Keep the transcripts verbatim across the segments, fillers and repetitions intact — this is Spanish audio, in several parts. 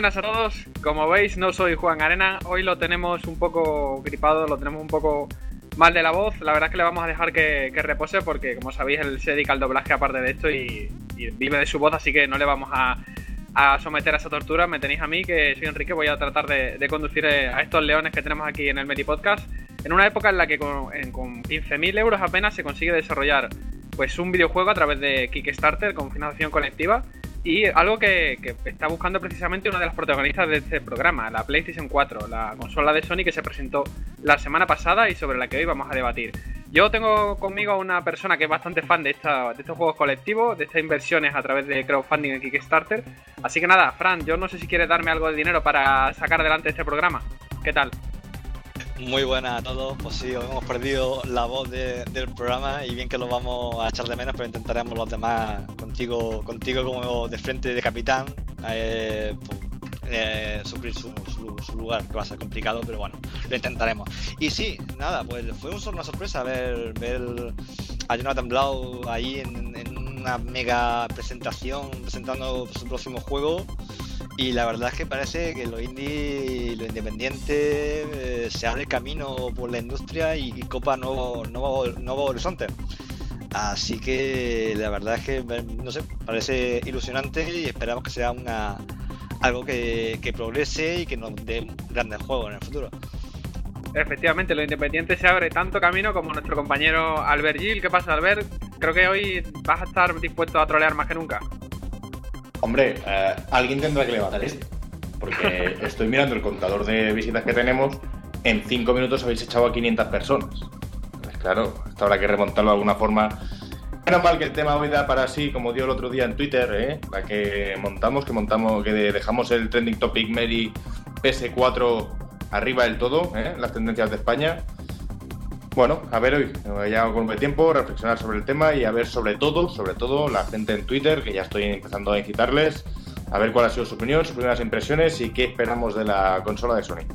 buenas a todos. Como veis, no soy Juan Arena. Hoy lo tenemos un poco gripado, lo tenemos un poco mal de la voz. La verdad es que le vamos a dejar que, que repose porque, como sabéis, él se dedica al doblaje aparte de esto y, y vive de su voz, así que no le vamos a, a someter a esa tortura. Me tenéis a mí, que soy Enrique. Voy a tratar de, de conducir a estos leones que tenemos aquí en el Meri Podcast, en una época en la que con, en, con quince mil euros apenas se consigue desarrollar pues un videojuego a través de Kickstarter con financiación colectiva. Y algo que, que está buscando precisamente una de las protagonistas de este programa, la PlayStation cuatro, la consola de Sony que se presentó la semana pasada y sobre la que hoy vamos a debatir. Yo tengo conmigo a una persona que es bastante fan de, esta, de estos juegos colectivos, de estas inversiones a través de crowdfunding en Kickstarter. Así que nada, Fran, yo no sé si quieres darme algo de dinero para sacar adelante este programa. ¿Qué tal? Muy buenas a todos. Pues sí, hemos perdido la voz de, del programa y bien que lo vamos a echar de menos, pero intentaremos los demás contigo contigo como de frente de capitán eh, pues, eh, suplir su, su, su lugar, que va a ser complicado, pero bueno, lo intentaremos. Y sí, nada, pues fue una sorpresa ver, ver a Jonathan Blow ahí en, en una mega presentación presentando su próximo juego. Y la verdad es que parece que lo indie, lo independiente eh, se abre camino por la industria y, y copa nuevos nuevo, nuevo horizontes. Así que la verdad es que, no sé, parece ilusionante y esperamos que sea una algo que, que progrese y que nos dé grandes juegos en el futuro. Efectivamente, lo independiente se abre tanto camino como nuestro compañero Albert Gil. ¿Qué pasa, Albert? Creo que hoy vas a estar dispuesto a trolear más que nunca. Hombre, eh, alguien tendrá que levantar esto, porque estoy mirando el contador de visitas que tenemos. En cinco minutos habéis echado a quinientas personas. Pues claro, esto habrá que remontarlo de alguna forma. Menos mal que el tema hoy da para sí, como dio el otro día en Twitter, ¿eh? La que montamos, que montamos, que dejamos el trending topic Meri P S cuatro arriba del todo, ¿eh? Las tendencias de España. Bueno, a ver hoy, ya con un tiempo, reflexionar sobre el tema y a ver sobre todo, sobre todo la gente en Twitter, que ya estoy empezando a incitarles, a ver cuál ha sido su opinión, sus primeras impresiones y qué esperamos de la consola de Sony.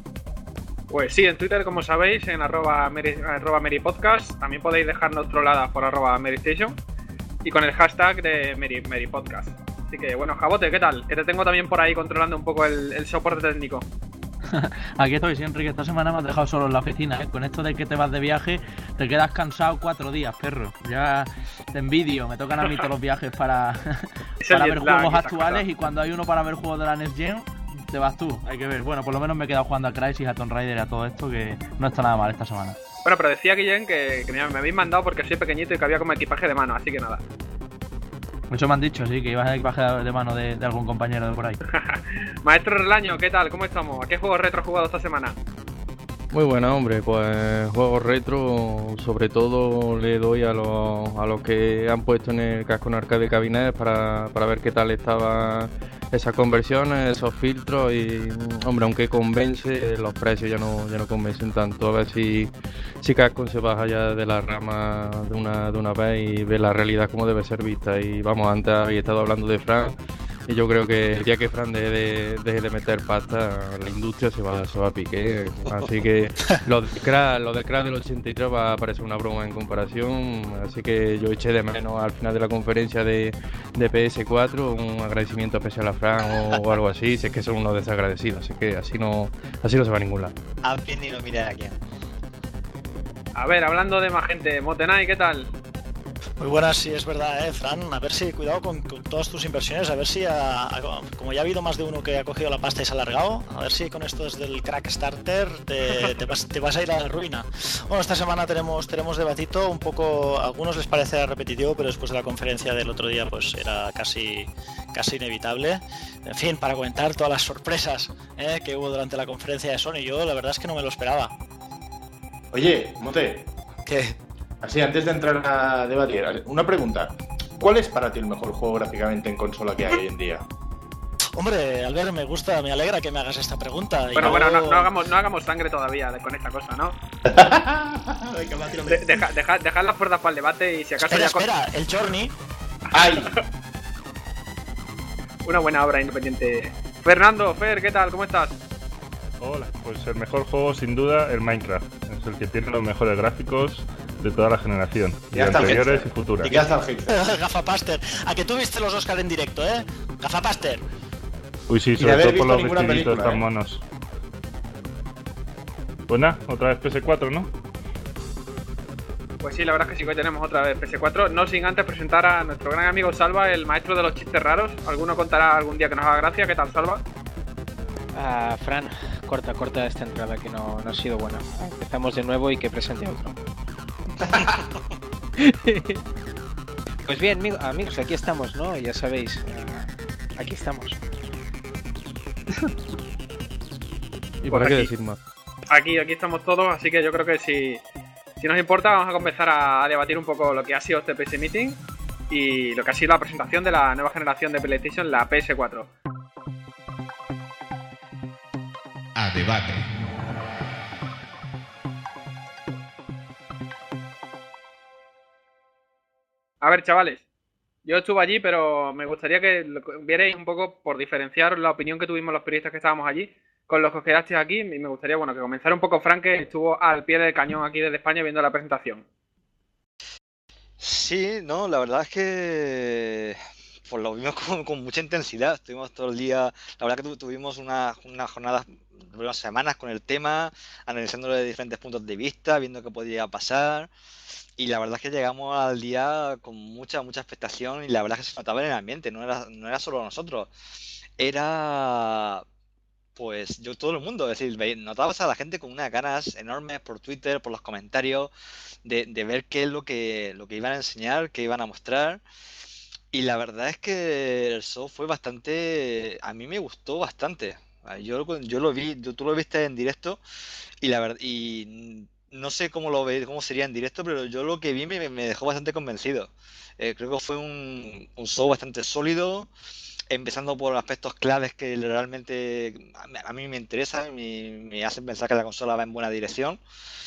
Pues sí, en Twitter, como sabéis, en arroba, Meri, arroba meripodcast, también podéis dejarnos troladas por arroba meristation y con el hashtag de Meri, meripodcast. Así que bueno, Jabote, ¿qué tal? Que te tengo también por ahí controlando un poco el, el soporte técnico. Aquí estoy, sí, Enrique. Esta semana me has dejado solo en la oficina, ¿eh? Con esto de que te vas de viaje, te quedas cansado cuatro días, perro. Ya te envidio, me tocan a mí todos los viajes para, para ver juegos actuales y cuando hay uno para ver juegos de la Next Gen, te vas tú. Hay que ver. Bueno, por lo menos me he quedado jugando a Crysis, a Tomb Raider y a todo esto, que no está nada mal esta semana. Bueno, pero decía Guillén que, que me habéis mandado porque soy pequeñito y que había como equipaje de mano, así que nada. Muchos me han dicho, sí, que ibas en equipaje de mano de, de algún compañero de por ahí. Maestro Relaño, ¿qué tal? ¿Cómo estamos? ¿A qué juegos retro has jugado esta semana? Muy buena, hombre, pues juegos retro, sobre todo le doy a los a los que han puesto en el casco en arcade cabinet para, para ver qué tal estaba esas conversiones, esos filtros y, hombre, aunque convence, los precios ya no ya no convencen tanto. A ver si, si Cascon se baja ya de la rama de una, de una vez y ve la realidad como debe ser vista. Y vamos, antes había estado hablando de Fran. Y yo creo que el día que Fran deje de, deje de meter pasta, la industria se va, se va a pique. Así que lo del crack, lo del crack del ochenta y tres va a parecer una broma en comparación. Así que yo eché de menos al final de la conferencia de, de P S cuatro un agradecimiento especial a Fran o, o algo así. Si es que son unos desagradecidos. Así que así no, así no se va a ningún lado. A fin y no mira aquí. A ver, hablando de más gente, Motenai, ¿qué tal? Muy buenas, sí, es verdad, eh, Fran. A ver si, cuidado con, con todas tus inversiones, a ver si, a, a, como ya ha habido más de uno que ha cogido la pasta y se ha alargado, a ver si con estos del Crackstarter te, te, vas, te vas a ir a la ruina. Bueno, esta semana tenemos, tenemos debatito, un poco, a algunos les parece repetitivo, pero después de la conferencia del otro día, pues era casi, casi inevitable. En fin, para comentar todas las sorpresas eh, que hubo durante la conferencia de Sony, yo la verdad es que no me lo esperaba. Oye, Mote. ¿Qué? Así, antes de entrar a debatir, una pregunta. ¿Cuál es para ti el mejor juego gráficamente en consola que hay hoy en día? Hombre, Albert, me gusta, me alegra que me hagas esta pregunta. Bueno, yo... bueno, no, no, hagamos, no hagamos sangre todavía con esta cosa, ¿no? de, deja, deja, dejad las puertas para el debate y si acaso... Espera, ya espera, el Journey... ¡Ay! Una buena obra independiente. Fernando, Fer, ¿qué tal? ¿Cómo estás? Hola, pues el mejor juego sin duda el Minecraft. Es el que tiene los mejores gráficos de toda la generación, y anteriores y futuras. Y que hasta el hate. Gafapaster, a que tú viste los Oscar en directo, ¿eh? Gafapaster. Uy, sí, Y de sobre haber todo por visto los ninguna vestiditos película, tan ¿eh? monos. Pues nada, otra vez P S cuatro, ¿no? Pues sí, la verdad es que sí que hoy tenemos otra vez P S cuatro, no sin antes presentar a nuestro gran amigo Salva, el maestro de los chistes raros. Alguno contará algún día que nos haga gracia. ¿Qué tal, Salva? Ah, Fran, corta, corta esta entrada que no, no ha sido buena. Empezamos de nuevo y que presente otro. Pues bien, amigo- amigos, aquí estamos, ¿no? Ya sabéis, eh, aquí estamos. ¿Y Pues para qué aquí. decir más? Aquí, aquí estamos todos, así que yo creo que si, si nos importa vamos a comenzar a, a debatir un poco lo que ha sido este P S Meeting y lo que ha sido la presentación de la nueva generación de PlayStation, la P S cuatro. A debate. A ver, chavales, yo estuve allí, pero me gustaría que lo vierais un poco por diferenciar la opinión que tuvimos los periodistas que estábamos allí con los que os quedasteis aquí. Y me gustaría, bueno, que comenzara un poco Frank, que estuvo al pie del cañón aquí desde España viendo la presentación. Sí, no, la verdad es que pues lo vimos con, con mucha intensidad. Estuvimos todo el día, la verdad que tu- tuvimos unas unas jornadas, unas semanas con el tema, analizándolo de diferentes puntos de vista, viendo qué podía pasar. Y la verdad es que llegamos al día con mucha, mucha expectación y la verdad es que se notaba en el ambiente, no era, no era solo nosotros, era pues yo todo el mundo, es decir, ve- notabas a la gente con unas ganas enormes por Twitter, por los comentarios, de, de ver qué es lo que, lo que iban a enseñar, qué iban a mostrar. Y la verdad es que el show fue bastante, a mí me gustó bastante. Ah, Yo, lo- yo lo vi, tú tú lo viste en directo y la verdad, y no sé cómo lo ve, cómo sería en directo, pero yo lo que vi me, me dejó bastante convencido. Eh, creo que fue un, un show bastante sólido, empezando por aspectos claves que realmente a mí a mí me interesan, me, me hacen pensar que la consola va en buena dirección.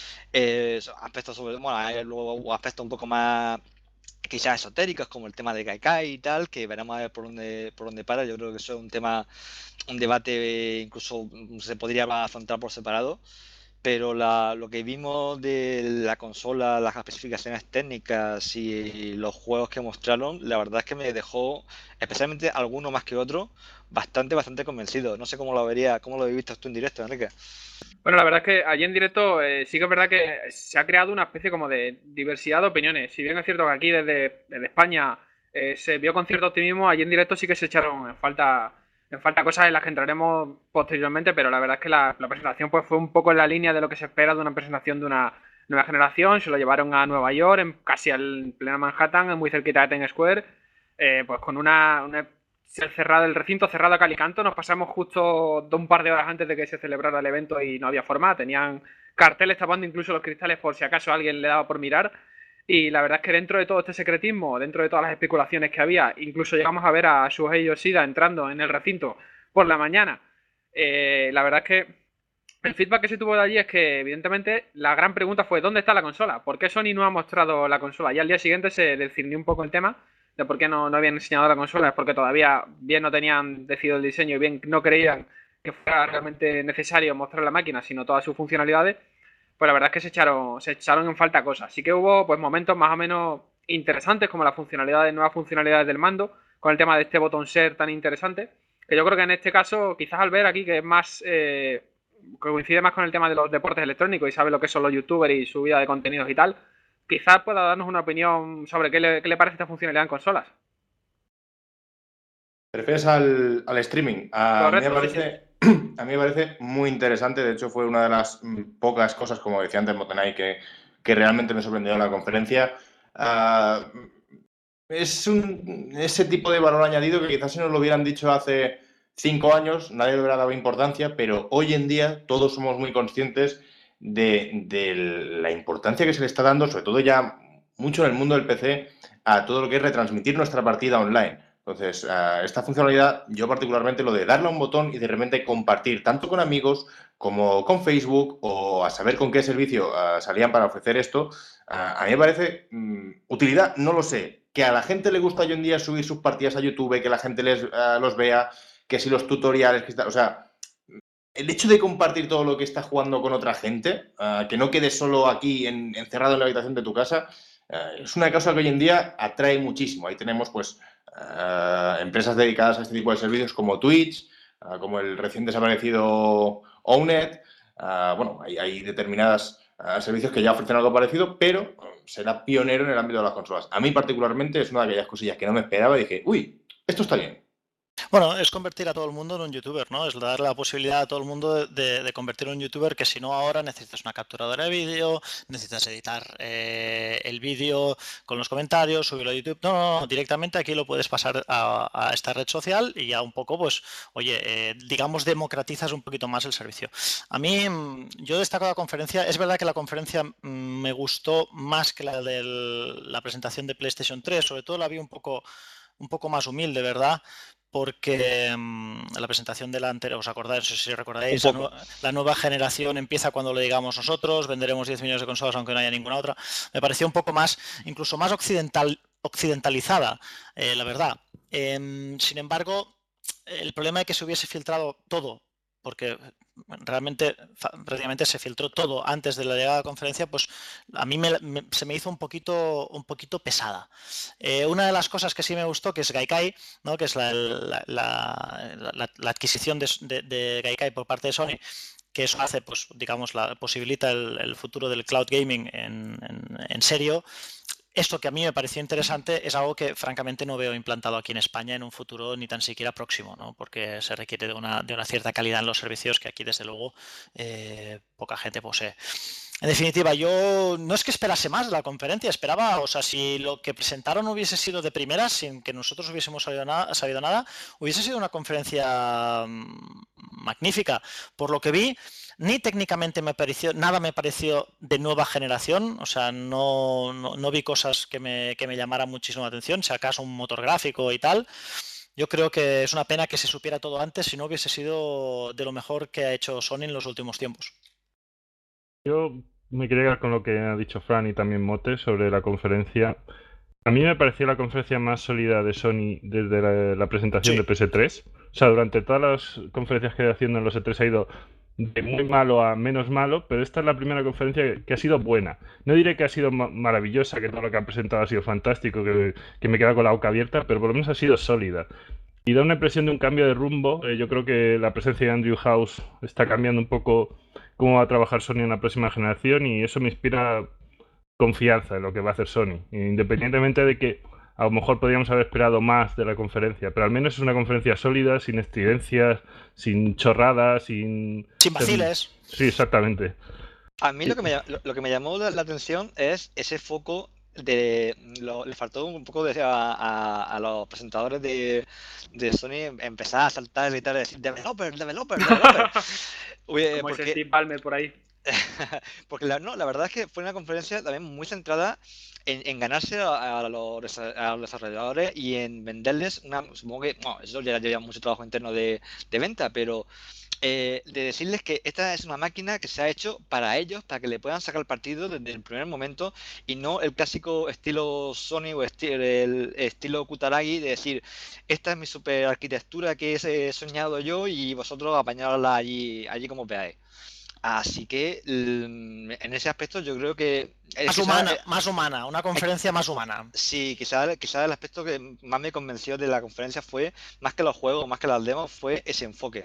Eh, so- aspectos sobre, bueno, hay luego aspectos un poco más quizás esotéricos como el tema de Gaikai y tal, que veremos a ver por dónde, por dónde para. Yo creo que eso es un tema, un debate incluso mm, se podría afrontar por separado. Pero la- lo que vimos de la consola, las especificaciones técnicas y los juegos que mostraron, la verdad es que me dejó, especialmente alguno más que otro, bastante, bastante convencido. No sé cómo lo vería, cómo lo viviste tú en directo, Enrique. Bueno, la verdad es que allí en directo eh, sí que es verdad que se ha creado una especie como de diversidad de opiniones. Si bien es cierto que aquí desde, desde España eh, se vio con cierto optimismo, allí en directo sí que se echaron en falta, en falta cosas en las que entraremos posteriormente, pero la verdad es que la, la presentación pues fue un poco en la línea de lo que se espera de una presentación de una nueva generación. Se lo llevaron a Nueva York, en, casi al pleno Manhattan, muy cerquita de Times Square, eh, pues con una, una ser cerrado el recinto cerrado a cal y canto. Nos pasamos justo un par de horas antes de que se celebrara el evento y no había forma. Tenían carteles tapando incluso los cristales por si acaso alguien le daba por mirar. Y la verdad es que dentro de todo este secretismo, dentro de todas las especulaciones que había, incluso llegamos a ver a Shuhei Yoshida entrando en el recinto por la mañana. Eh, la verdad es que el feedback que se tuvo de allí es que, evidentemente, la gran pregunta fue: ¿dónde está la consola? ¿Por qué Sony no ha mostrado la consola? Y al día siguiente se discernió un poco el tema de por qué no, no habían enseñado la consola. Es porque todavía bien no tenían decidido el diseño y bien no creían que fuera realmente necesario mostrar la máquina, sino todas sus funcionalidades. Pues la verdad es que se echaron, se echaron en falta cosas. Sí que hubo pues momentos más o menos interesantes, como las funcionalidades, nuevas funcionalidades del mando, con el tema de este botón share tan interesante, que yo creo que en este caso, quizás al ver aquí que es más, eh, que coincide más con el tema de los deportes electrónicos y sabe lo que son los youtubers y su vida de contenidos y tal, quizás pueda darnos una opinión sobre qué le, qué le parece esta funcionalidad en consolas. ¿Te refieres al, al streaming? A mí me Correcto, sí, sí. parece, a mí me parece muy interesante. De hecho, fue una de las mm, pocas cosas, como decía antes Motenay, que, que realmente me sorprendió en la conferencia. Ah, es un, ese tipo de valor añadido que quizás si nos lo hubieran dicho hace cinco años, nadie le hubiera dado importancia, pero hoy en día todos somos muy conscientes de, de la importancia que se le está dando, sobre todo ya mucho en el mundo del P C, a todo lo que es retransmitir nuestra partida online. Entonces, uh, esta funcionalidad, yo particularmente lo de darle a un botón y de repente compartir tanto con amigos como con Facebook o a saber con qué servicio uh, salían para ofrecer esto, uh, a mí me parece um, utilidad, no lo sé. Que a la gente le gusta hoy en día subir sus partidas a YouTube, que la gente les, uh, los vea, que si los tutoriales, que está, o sea, el hecho de compartir todo lo que estás jugando con otra gente, uh, que no quedes solo aquí en, encerrado en la habitación de tu casa, uh, es una cosa que hoy en día atrae muchísimo. Ahí tenemos pues uh, empresas dedicadas a este tipo de servicios como Twitch, uh, como el recién desaparecido Ownet. Uh, bueno, hay, hay determinadas uh, servicios que ya ofrecen algo parecido, pero será pionero en el ámbito de las consolas. A mí particularmente es una de aquellas cosillas que no me esperaba y dije, uy, esto está bien. Bueno, es convertir a todo el mundo en un youtuber, ¿no? Es darle la posibilidad a todo el mundo de, de convertir en un youtuber que si no ahora necesitas una capturadora de vídeo, necesitas editar eh, el vídeo con los comentarios, subirlo a YouTube. No, no, no, directamente aquí lo puedes pasar a, a esta red social y ya un poco, pues, oye, eh, digamos, democratizas un poquito más el servicio. A mí, yo destaco la conferencia, es verdad que la conferencia me gustó más que la de la presentación de PlayStation tres, sobre todo la vi un poco, un poco más humilde, ¿verdad? Porque um, la presentación de la anterior, ¿os acordáis? No sé si recordáis, la, nu la nueva generación empieza cuando lo digamos nosotros, venderemos diez millones de consolas aunque no haya ninguna otra. Me pareció un poco más, incluso más occidental, occidentalizada, eh, la verdad. Eh, sin embargo, el problema de que se hubiese filtrado todo, porque realmente prácticamente se filtró todo antes de la llegada de la conferencia, pues a mí me, me, se me hizo un poquito, un poquito pesada. Eh, una de las cosas que sí me gustó, que es Gaikai, ¿no? Que es la, la, la, la, la adquisición de, de, de Gaikai por parte de Sony, que eso hace, pues digamos, la, posibilita el, el futuro del cloud gaming en, en, en serio. Esto que a mí me pareció interesante es algo que francamente no veo implantado aquí en España en un futuro ni tan siquiera próximo, ¿no? Porque se requiere de una, de una cierta calidad en los servicios que aquí desde luego eh, poca gente posee. En definitiva, yo no es que esperase más de la conferencia, esperaba, o sea, si lo que presentaron hubiese sido de primeras, sin que nosotros hubiésemos sabido nada, sabido nada hubiese sido una conferencia magnífica. Por lo que vi, ni técnicamente me pareció, nada me pareció de nueva generación, o sea, no, no, no vi cosas que me, que me llamaran muchísimo la atención, si acaso un motor gráfico y tal. Yo creo que es una pena que se supiera todo antes, si no hubiese sido de lo mejor que ha hecho Sony en los últimos tiempos. Yo me quería quedar con lo que ha dicho Fran y también Mote sobre la conferencia. A mí me pareció la conferencia más sólida de Sony desde la, la presentación sí. de P S tres. O sea, durante todas las conferencias que he ido haciendo en los E tres ha ido de muy malo a menos malo, pero esta es la primera conferencia que ha sido buena. No diré que ha sido ma maravillosa, que todo lo que han presentado ha sido fantástico, que, que me queda con la boca abierta, pero por lo menos ha sido sólida. Y da una impresión de un cambio de rumbo. Eh, yo creo que la presencia de Andrew House está cambiando un poco cómo va a trabajar Sony en la próxima generación y eso me inspira confianza en lo que va a hacer Sony. Independientemente de que a lo mejor podríamos haber esperado más de la conferencia, pero al menos es una conferencia sólida, sin estridencias, sin chorradas, sin... Sin vaciles. Sí, exactamente. A mí lo que me, lo, lo que me llamó la, la atención es ese foco de... Lo, le faltó un poco de, a, a, a los presentadores de, de Sony empezar a saltar y gritar y decir developer, developer, developer. Uy, Como porque... ese Steve Ballmer por ahí. Porque la, no, la verdad es que fue una conferencia también muy centrada en, en ganarse a, a, los, a los desarrolladores y en venderles una, supongo que, bueno, eso ya lleva mucho trabajo interno de, de venta, pero eh, de decirles que esta es una máquina que se ha hecho para ellos, para que le puedan sacar partido desde el primer momento y no el clásico estilo Sony o esti el estilo Kutaragi de decir, esta es mi super arquitectura que he soñado yo y vosotros apañarla allí, allí como veáis. Así que en ese aspecto yo creo que... Más quizá, humana, más humana, una conferencia eh, más humana. Sí, quizás quizá el aspecto que más me convenció de la conferencia fue, más que los juegos, más que las demos, fue ese enfoque.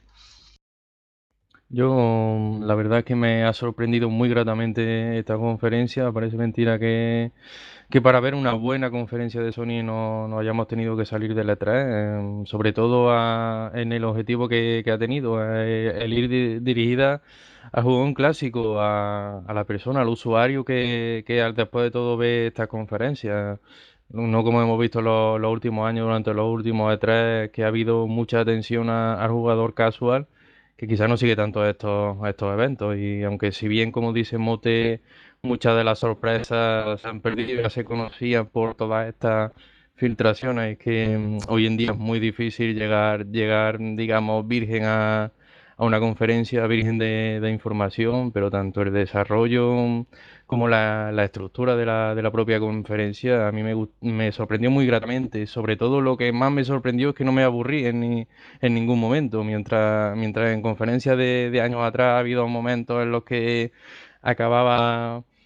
Yo, la verdad es que me ha sorprendido muy gratamente esta conferencia. Parece mentira que, que para ver una buena conferencia de Sony no, no hayamos tenido que salir del E tres, eh, sobre todo a, en el objetivo que, que ha tenido, eh, el ir di dirigida a jugar un clásico, a, a la persona, al usuario que, que después de todo ve estas conferencias. No como hemos visto los, los últimos años, durante los últimos E tres, que ha habido mucha atención a, al jugador casual, que quizás no sigue tanto estos, estos eventos. Y aunque si bien, como dice Mote, muchas de las sorpresas se han perdido, ya se conocían por todas estas filtraciones, que um, hoy en día es muy difícil llegar, llegar digamos, virgen a, a una conferencia, virgen de, de información, pero tanto el desarrollo como la, la estructura de la, de la propia conferencia a mí me, me sorprendió muy gratamente. Sobre todo lo que más me sorprendió es que no me aburrí en, ni, en ningún momento, mientras, mientras en conferencias de, de años atrás ha habido momentos en los que acababa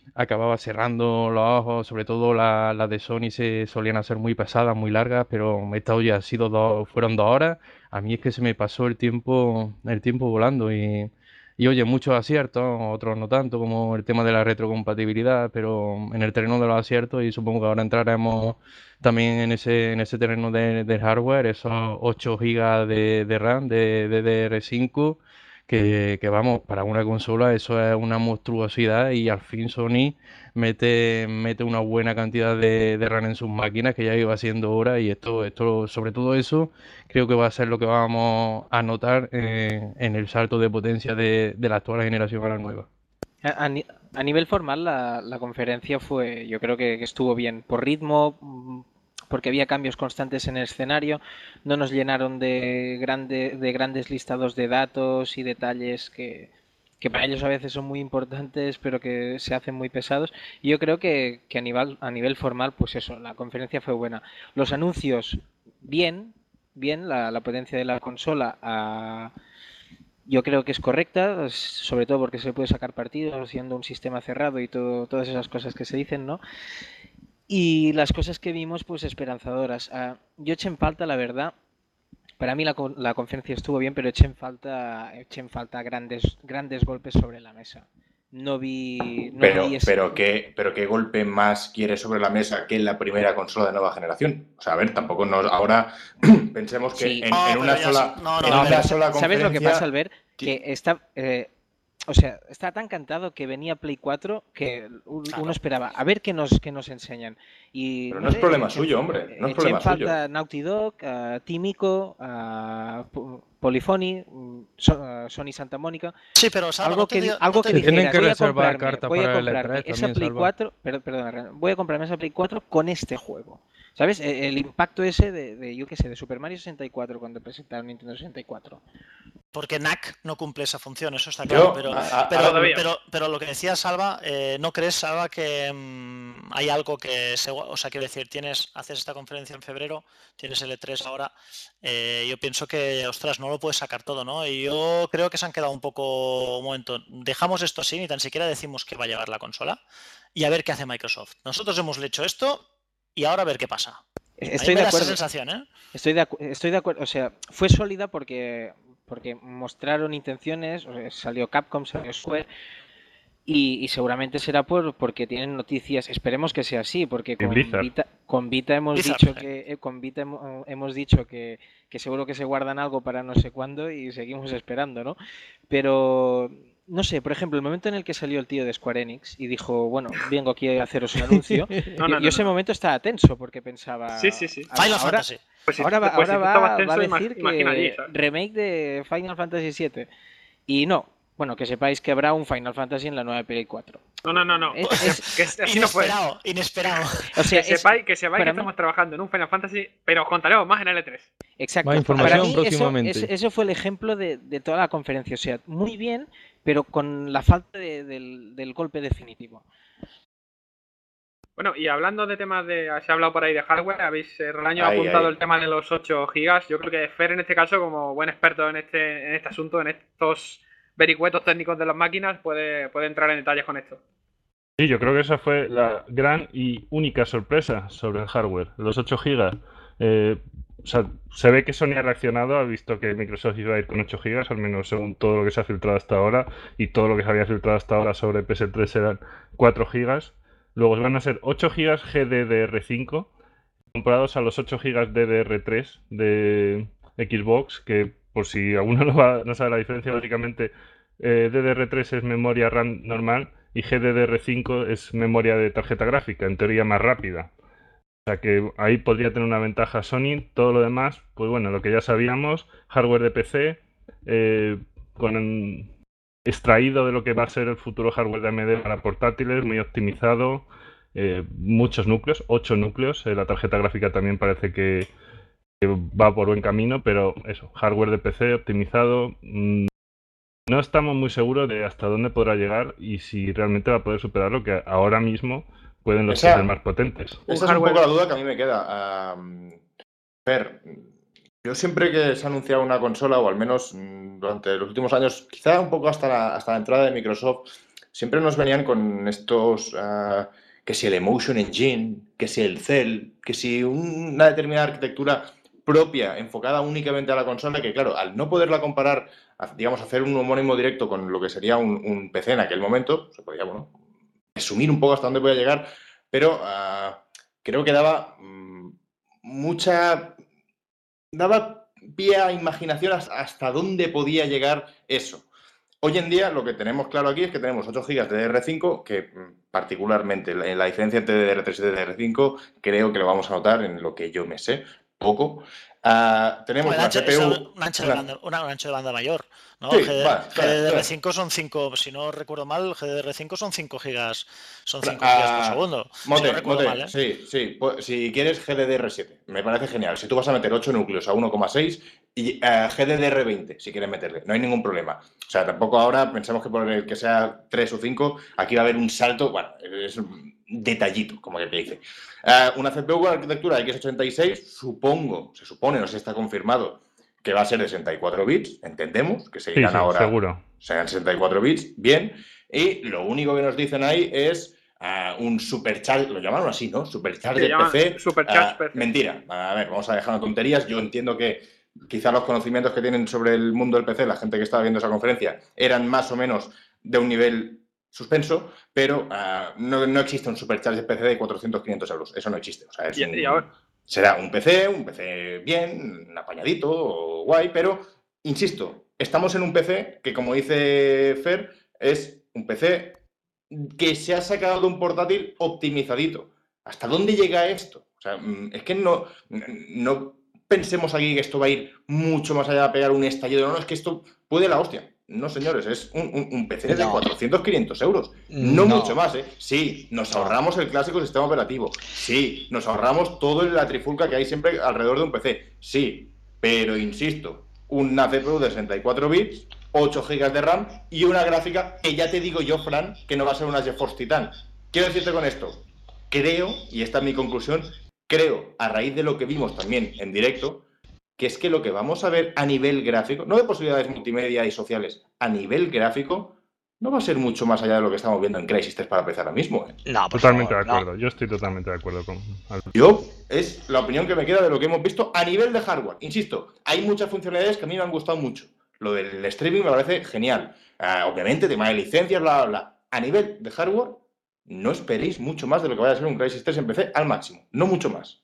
acababa cerrando los ojos, sobre todo las la de Sony se solían hacer muy pesadas, muy largas, pero esta hoy ha sido dos, fueron dos horas. A mí es que se me pasó el tiempo, el tiempo volando y, y oye, muchos aciertos, otros no tanto, como el tema de la retrocompatibilidad, pero en el terreno de los aciertos, y supongo que ahora entraremos también en ese, en ese terreno de, del hardware, esos ocho gigas de, de RAM de D D R cinco, que, que vamos, para una consola eso es una monstruosidad, y al fin Sony mete, mete una buena cantidad de, de RAM en sus máquinas, que ya iba siendo hora, y esto, esto, sobre todo eso, creo que va a ser lo que vamos a notar eh, en el salto de potencia de, de la actual generación a la nueva. A, a, a nivel formal, la, la conferencia fue, yo creo que, que estuvo bien, por ritmo, porque había cambios constantes en el escenario, no nos llenaron de, grande, de grandes listados de datos y detalles que, que para ellos a veces son muy importantes, pero que se hacen muy pesados. Y yo creo que, que a, nivel, a nivel formal, pues eso, la conferencia fue buena. Los anuncios, bien, bien, la, la potencia de la consola a... Yo creo que es correcta, sobre todo porque se puede sacar partido siendo un sistema cerrado y todo, todas esas cosas que se dicen, ¿no? Y las cosas que vimos, pues esperanzadoras. Uh, yo eché en falta, la verdad, para mí la, la conferencia estuvo bien, pero eché en falta, eché en falta grandes, grandes golpes sobre la mesa. No vi... No pero, vi ese... pero, ¿qué, pero ¿qué golpe más quiere sobre la mesa que en la primera consola de nueva generación? O sea, a ver, tampoco nos... Ahora pensemos que sí. en, no, en una sola, sí. no, no, en no, una pero, sola conferencia... ¿sabes lo que pasa, Albert? Que está... Eh, o sea, está tan cantado que venía Play cuatro que uno claro. esperaba a ver qué nos, qué nos enseñan. Y, Pero no, no sé, es problema eché, suyo, hombre. No es eché problema en falta suyo. Naughty Dog, uh, Tímico, uh, Polyphony, uh, Sony Santa Mónica. Sí, pero Salva, algo no te que, digo, algo no te que digo. dijeras, que voy a reservar comprarme, cartas voy a para el comprarme E tres esa también, Play Salva. cuatro, perdón, perdón, voy a comprarme esa Play cuatro con este juego. ¿Sabes? El, el impacto ese de, de, yo qué sé, de Super Mario sesenta y cuatro cuando presentaron Nintendo sesenta y cuatro. Porque N A C no cumple esa función, eso está claro. Yo, pero, a, a, pero, a pero, pero lo que decía Salva, eh, ¿no crees, Salva, que mmm, hay algo que se, o sea, quiero decir, tienes, haces esta conferencia en febrero, tienes el E tres ahora, eh, yo pienso que, ostras, no lo puedes sacar todo, ¿no? Y yo creo que se han quedado un poco, un momento, dejamos esto así, ni tan siquiera decimos que va a llevar la consola y a ver qué hace Microsoft. Nosotros hemos hecho esto y ahora a ver qué pasa. Estoy de acuerdo. Esa sensación, ¿eh? Estoy de, acu estoy de acuerdo, o sea, fue sólida porque porque mostraron intenciones, o sea, salió Capcom, salió Square, y, y seguramente será por porque tienen noticias. Esperemos que sea así, porque con Vita, con Vita hemos Blizzard, dicho que eh, con Vita hemos, hemos dicho que, que seguro que se guardan algo para no sé cuándo y seguimos esperando, ¿no? Pero no sé, por ejemplo, el momento en el que salió el tío de Square Enix y dijo, bueno, vengo aquí a haceros un anuncio, no, no, yo, yo ese no, no. momento estaba tenso porque pensaba... Sí, sí, sí. Final ahora, Fantasy. Pues ahora va, pues ahora va, va a decir que allí, remake de Final Fantasy siete. Y no, bueno, que sepáis que habrá un Final Fantasy en la nueva Play cuatro. No, no, no, no. Es, es, que es, así inesperado, no fue. Inesperado. O sea, que sepáis que, sepáis que estamos mí... trabajando en un Final Fantasy, pero os contaremos más en el E tres. Exacto. Más información para mí próximamente. Eso, eso fue el ejemplo de, de toda la conferencia. O sea, muy bien, pero con la falta de, del, del golpe definitivo. Bueno, y hablando de temas de... Se ha hablado por ahí de hardware, habéis eh, Rolaño ha apuntado ay. el tema de los ocho gigas. Yo creo que Fer en este caso, como buen experto en este, en este asunto, en estos vericuetos técnicos de las máquinas, puede, puede entrar en detalles con esto. Sí, yo creo que esa fue la gran y única sorpresa sobre el hardware. Los ocho gigas. Eh, o sea, se ve que Sony ha reaccionado, ha visto que Microsoft iba a ir con ocho gigas, al menos según todo lo que se ha filtrado hasta ahora, y todo lo que se había filtrado hasta ahora sobre P S tres eran cuatro gigas. Luego van a ser ocho gigas G D D R cinco comparados a los ocho gigas D D R tres de Xbox, que por si alguno no, va, no sabe la diferencia, básicamente eh, D D R tres es memoria RAM normal y G D D R cinco es memoria de tarjeta gráfica, en teoría más rápida. O sea que ahí podría tener una ventaja Sony. Todo lo demás, pues bueno, lo que ya sabíamos, hardware de P C, eh, con... extraído de lo que va a ser el futuro hardware de A M D para portátiles, muy optimizado, eh, muchos núcleos, ocho núcleos, eh, la tarjeta gráfica también parece que, que va por buen camino, pero eso, hardware de P C optimizado, mmm, no estamos muy seguros de hasta dónde podrá llegar y si realmente va a poder superar lo que ahora mismo pueden los ser más potentes. Esa es un poco la duda que a mí me queda. Uh, Fer, yo siempre que se ha anunciado una consola, o al menos durante los últimos años, quizá un poco hasta la, hasta la entrada de Microsoft, siempre nos venían con estos, uh, que si el Emotion Engine, que si el Cell, que si una determinada arquitectura propia, enfocada únicamente a la consola, que claro, al no poderla comparar, digamos, hacer un homónimo directo con lo que sería un, un P C en aquel momento, se podía, bueno, presumir un poco hasta dónde podía llegar, pero uh, creo que daba um, mucha... daba pie a imaginación hasta dónde podía llegar eso. Hoy en día lo que tenemos claro aquí es que tenemos ocho gigas de D D R cinco, que particularmente la, la diferencia entre D D R tres y D D R cinco creo que lo vamos a notar en lo que yo me sé, poco. Uh, tenemos una, una C P U... Un ancho, de banda, una, un ancho de banda mayor, ¿no? Sí, G D, va, G D R cinco son cinco, si no recuerdo mal, G D R cinco son cinco gigas, son cinco uh, gigas por segundo. Mote, si no Mote, mal, ¿eh? sí, sí. Pues, si quieres G D D R siete, me parece genial. Si tú vas a meter ocho núcleos a uno coma seis y uh, G D D R veinte, si quieres meterle, no hay ningún problema. O sea, tampoco ahora pensamos que por el que sea tres o cinco, aquí va a haber un salto, bueno, es un detallito, como que te dice. Uh, una C P U con arquitectura X ochenta y seis, supongo, se supone, no sé si está confirmado, que va a ser de sesenta y cuatro bits, entendemos, que se irán sí, sí, ahora, seguro. serán sesenta y cuatro bits, bien, y lo único que nos dicen ahí es uh, un supercharge, lo llamaron así, ¿no? Supercharge de P C. Supercharge uh, P C. Mentira, a ver, vamos a dejar tonterías, yo entiendo que quizá los conocimientos que tienen sobre el mundo del P C, la gente que estaba viendo esa conferencia, eran más o menos de un nivel suspenso, pero uh, no, no existe un supercharge de P C de cuatrocientos a quinientos euros, eso no existe, o sea, es y, un... y ahora... Será un P C, un P C bien, apañadito o guay, pero, insisto, estamos en un P C que, como dice Fer, es un P C que se ha sacado de un portátil optimizadito. ¿Hasta dónde llega esto? O sea, es que no, no pensemos aquí que esto va a ir mucho más allá de pegar un estallido. No, no, es que esto puede la hostia. No, señores, es un, un, un P C de no. cuatrocientos a quinientos euros. No, no mucho más, ¿eh? Sí, nos ahorramos el clásico sistema operativo. Sí, nos ahorramos toda la trifulca que hay siempre alrededor de un P C. Sí, pero insisto, una C P U de sesenta y cuatro bits, ocho gigas de RAM y una gráfica que ya te digo yo, Fran, que no va a ser una GeForce Titan. Quiero decirte con esto, creo, y esta es mi conclusión, creo, a raíz de lo que vimos también en directo, que es que lo que vamos a ver a nivel gráfico, no de posibilidades multimedia y sociales, a nivel gráfico, no va a ser mucho más allá de lo que estamos viendo en Crysis tres para empezar ahora mismo. ¿eh? No, totalmente favor, de acuerdo. No. Yo estoy totalmente de acuerdo con... Yo, es la opinión que me queda de lo que hemos visto a nivel de hardware. Insisto, hay muchas funcionalidades que a mí me han gustado mucho. Lo del streaming me parece genial. Uh, obviamente, tema de licencias, bla, bla, bla. A nivel de hardware, no esperéis mucho más de lo que vaya a ser un Crysis tres en P C al máximo. No mucho más.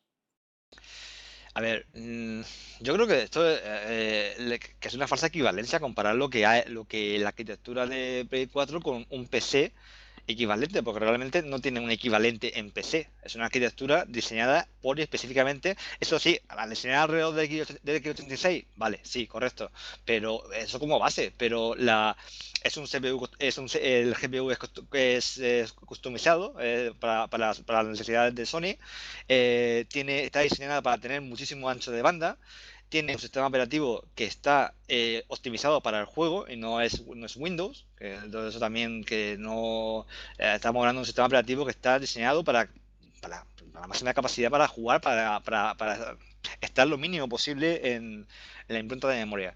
A ver, yo creo que esto eh, que es una falsa equivalencia comparar lo que hay, lo que la arquitectura de Play cuatro con un P C equivalente, porque realmente no tiene un equivalente en P C. Es una arquitectura diseñada por y específicamente, eso sí, al diseñar alrededor del X ochenta y seis, vale, sí, correcto, pero eso como base, pero la es un C P U, es un, el G P U es, es, es customizado eh, para, para, para las necesidades de Sony, eh, tiene, está diseñada para tener muchísimo ancho de banda, tiene un sistema operativo que está eh, optimizado para el juego y no es, no es Windows, que entonces eso también que no eh, estamos hablando de un sistema operativo que está diseñado para, para, para la máxima capacidad para jugar, para, para, para estar lo mínimo posible en, en la impronta de memoria.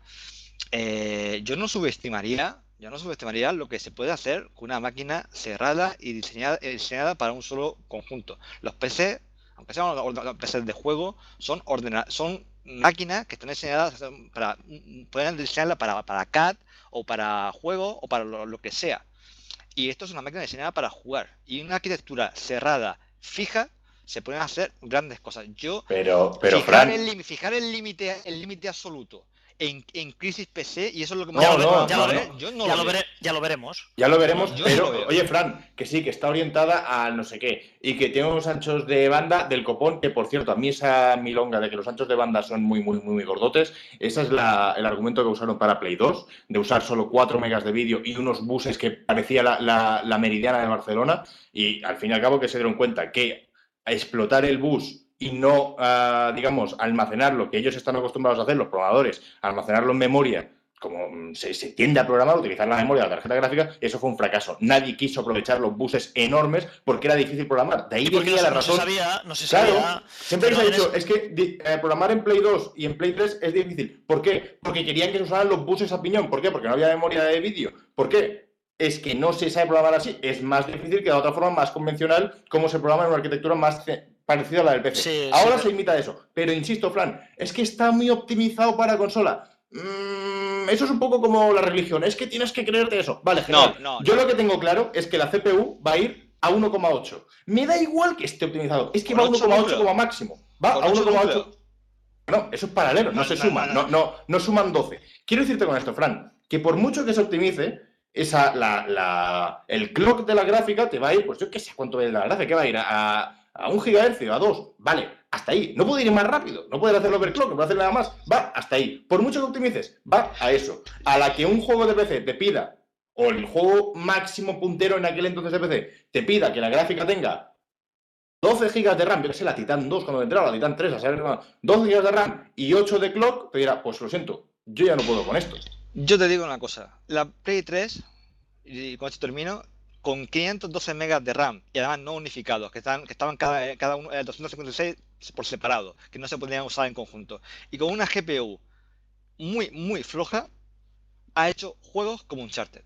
Eh, yo no subestimaría, yo no subestimaría lo que se puede hacer con una máquina cerrada y diseñada, diseñada para un solo conjunto. Los P C, aunque sean los P C de juego, son ordenados, son máquinas que están diseñadas para, pueden diseñarla para, para C A D o para juego o para lo, lo que sea. Y esto es una máquina diseñada para jugar. Y una arquitectura cerrada, fija, se pueden hacer grandes cosas. Yo, pero, pero fijar, Fran... el, fijar el límite el límite absoluto en, en Crysis P C, y eso es lo que me ya, no, lo, ya, no, lo, no, yo no ya, lo lo veré, ya lo veremos. Ya lo veremos, yo pero, no oye, Fran, que sí, que está orientada a no sé qué, y que tiene unos anchos de banda del copón, que por cierto, a mí esa milonga de que los anchos de banda son muy, muy, muy, muy gordotes, ese es la, el argumento que usaron para Play dos, de usar solo cuatro megas de vídeo y unos buses que parecía la, la, la Meridiana de Barcelona, y al fin y al cabo que se dieron cuenta que a explotar el bus y no, uh, digamos, almacenarlo, que ellos están acostumbrados a hacer, los programadores, almacenarlo en memoria, como se, se tiende a programar, utilizar la memoria de la tarjeta gráfica, eso fue un fracaso. Nadie quiso aprovechar los buses enormes porque era difícil programar. De ahí venía no, la no razón. Se sabía, no se claro, sabía. siempre se ha dicho, es que eh, programar en Play dos y en Play tres es difícil. ¿Por qué? Porque querían que se usaran los buses a piñón. ¿Por qué? Porque no había memoria de vídeo. ¿Por qué? es que no se sabe programar así. Es más difícil que de otra forma más convencional, como se programa en una arquitectura más parecida a la del P C. Sí, Ahora sí, se imita eso. Pero insisto, Fran, es que está muy optimizado para consola. Mm, eso es un poco como la religión. Es que tienes que creerte eso. Vale, genial. No, no, Yo no. lo que tengo claro es que la C P U va a ir a uno coma ocho. Me da igual que esté optimizado. Es que Con va a uno ocho coma ocho núcleos. como máximo. Va Con a ocho uno coma ocho. núcleos. No, eso es paralelo, no, No, se no, suman, no, no, no, no suman doce. Quiero decirte con esto, Fran, que por mucho que se optimice, esa, la, la, el clock de la gráfica te va a ir, pues yo qué sé cuánto es la gráfica, que va a ir a, a un gigahercio, a dos, vale, hasta ahí. No puede ir más rápido, no puede hacer el overclock, no puede hacer nada más, va hasta ahí. Por mucho que optimices, va a eso. A la que un juego de P C te pida, o el juego máximo puntero en aquel entonces de P C, te pida que la gráfica tenga doce gigas de RAM, yo que sé, la Titan dos cuando entraba, la Titan tres, a saber, doce gigas de RAM y ocho de clock, te dirá, pues lo siento, yo ya no puedo con esto. Yo te digo una cosa, la Play tres, y con esto termino, con quinientos doce megas de RAM y además no unificados, que, están, que estaban cada, cada uno eh, doscientos cincuenta y seis por separado, que no se podían usar en conjunto, y con una G P U muy, muy floja, ha hecho juegos como Uncharted.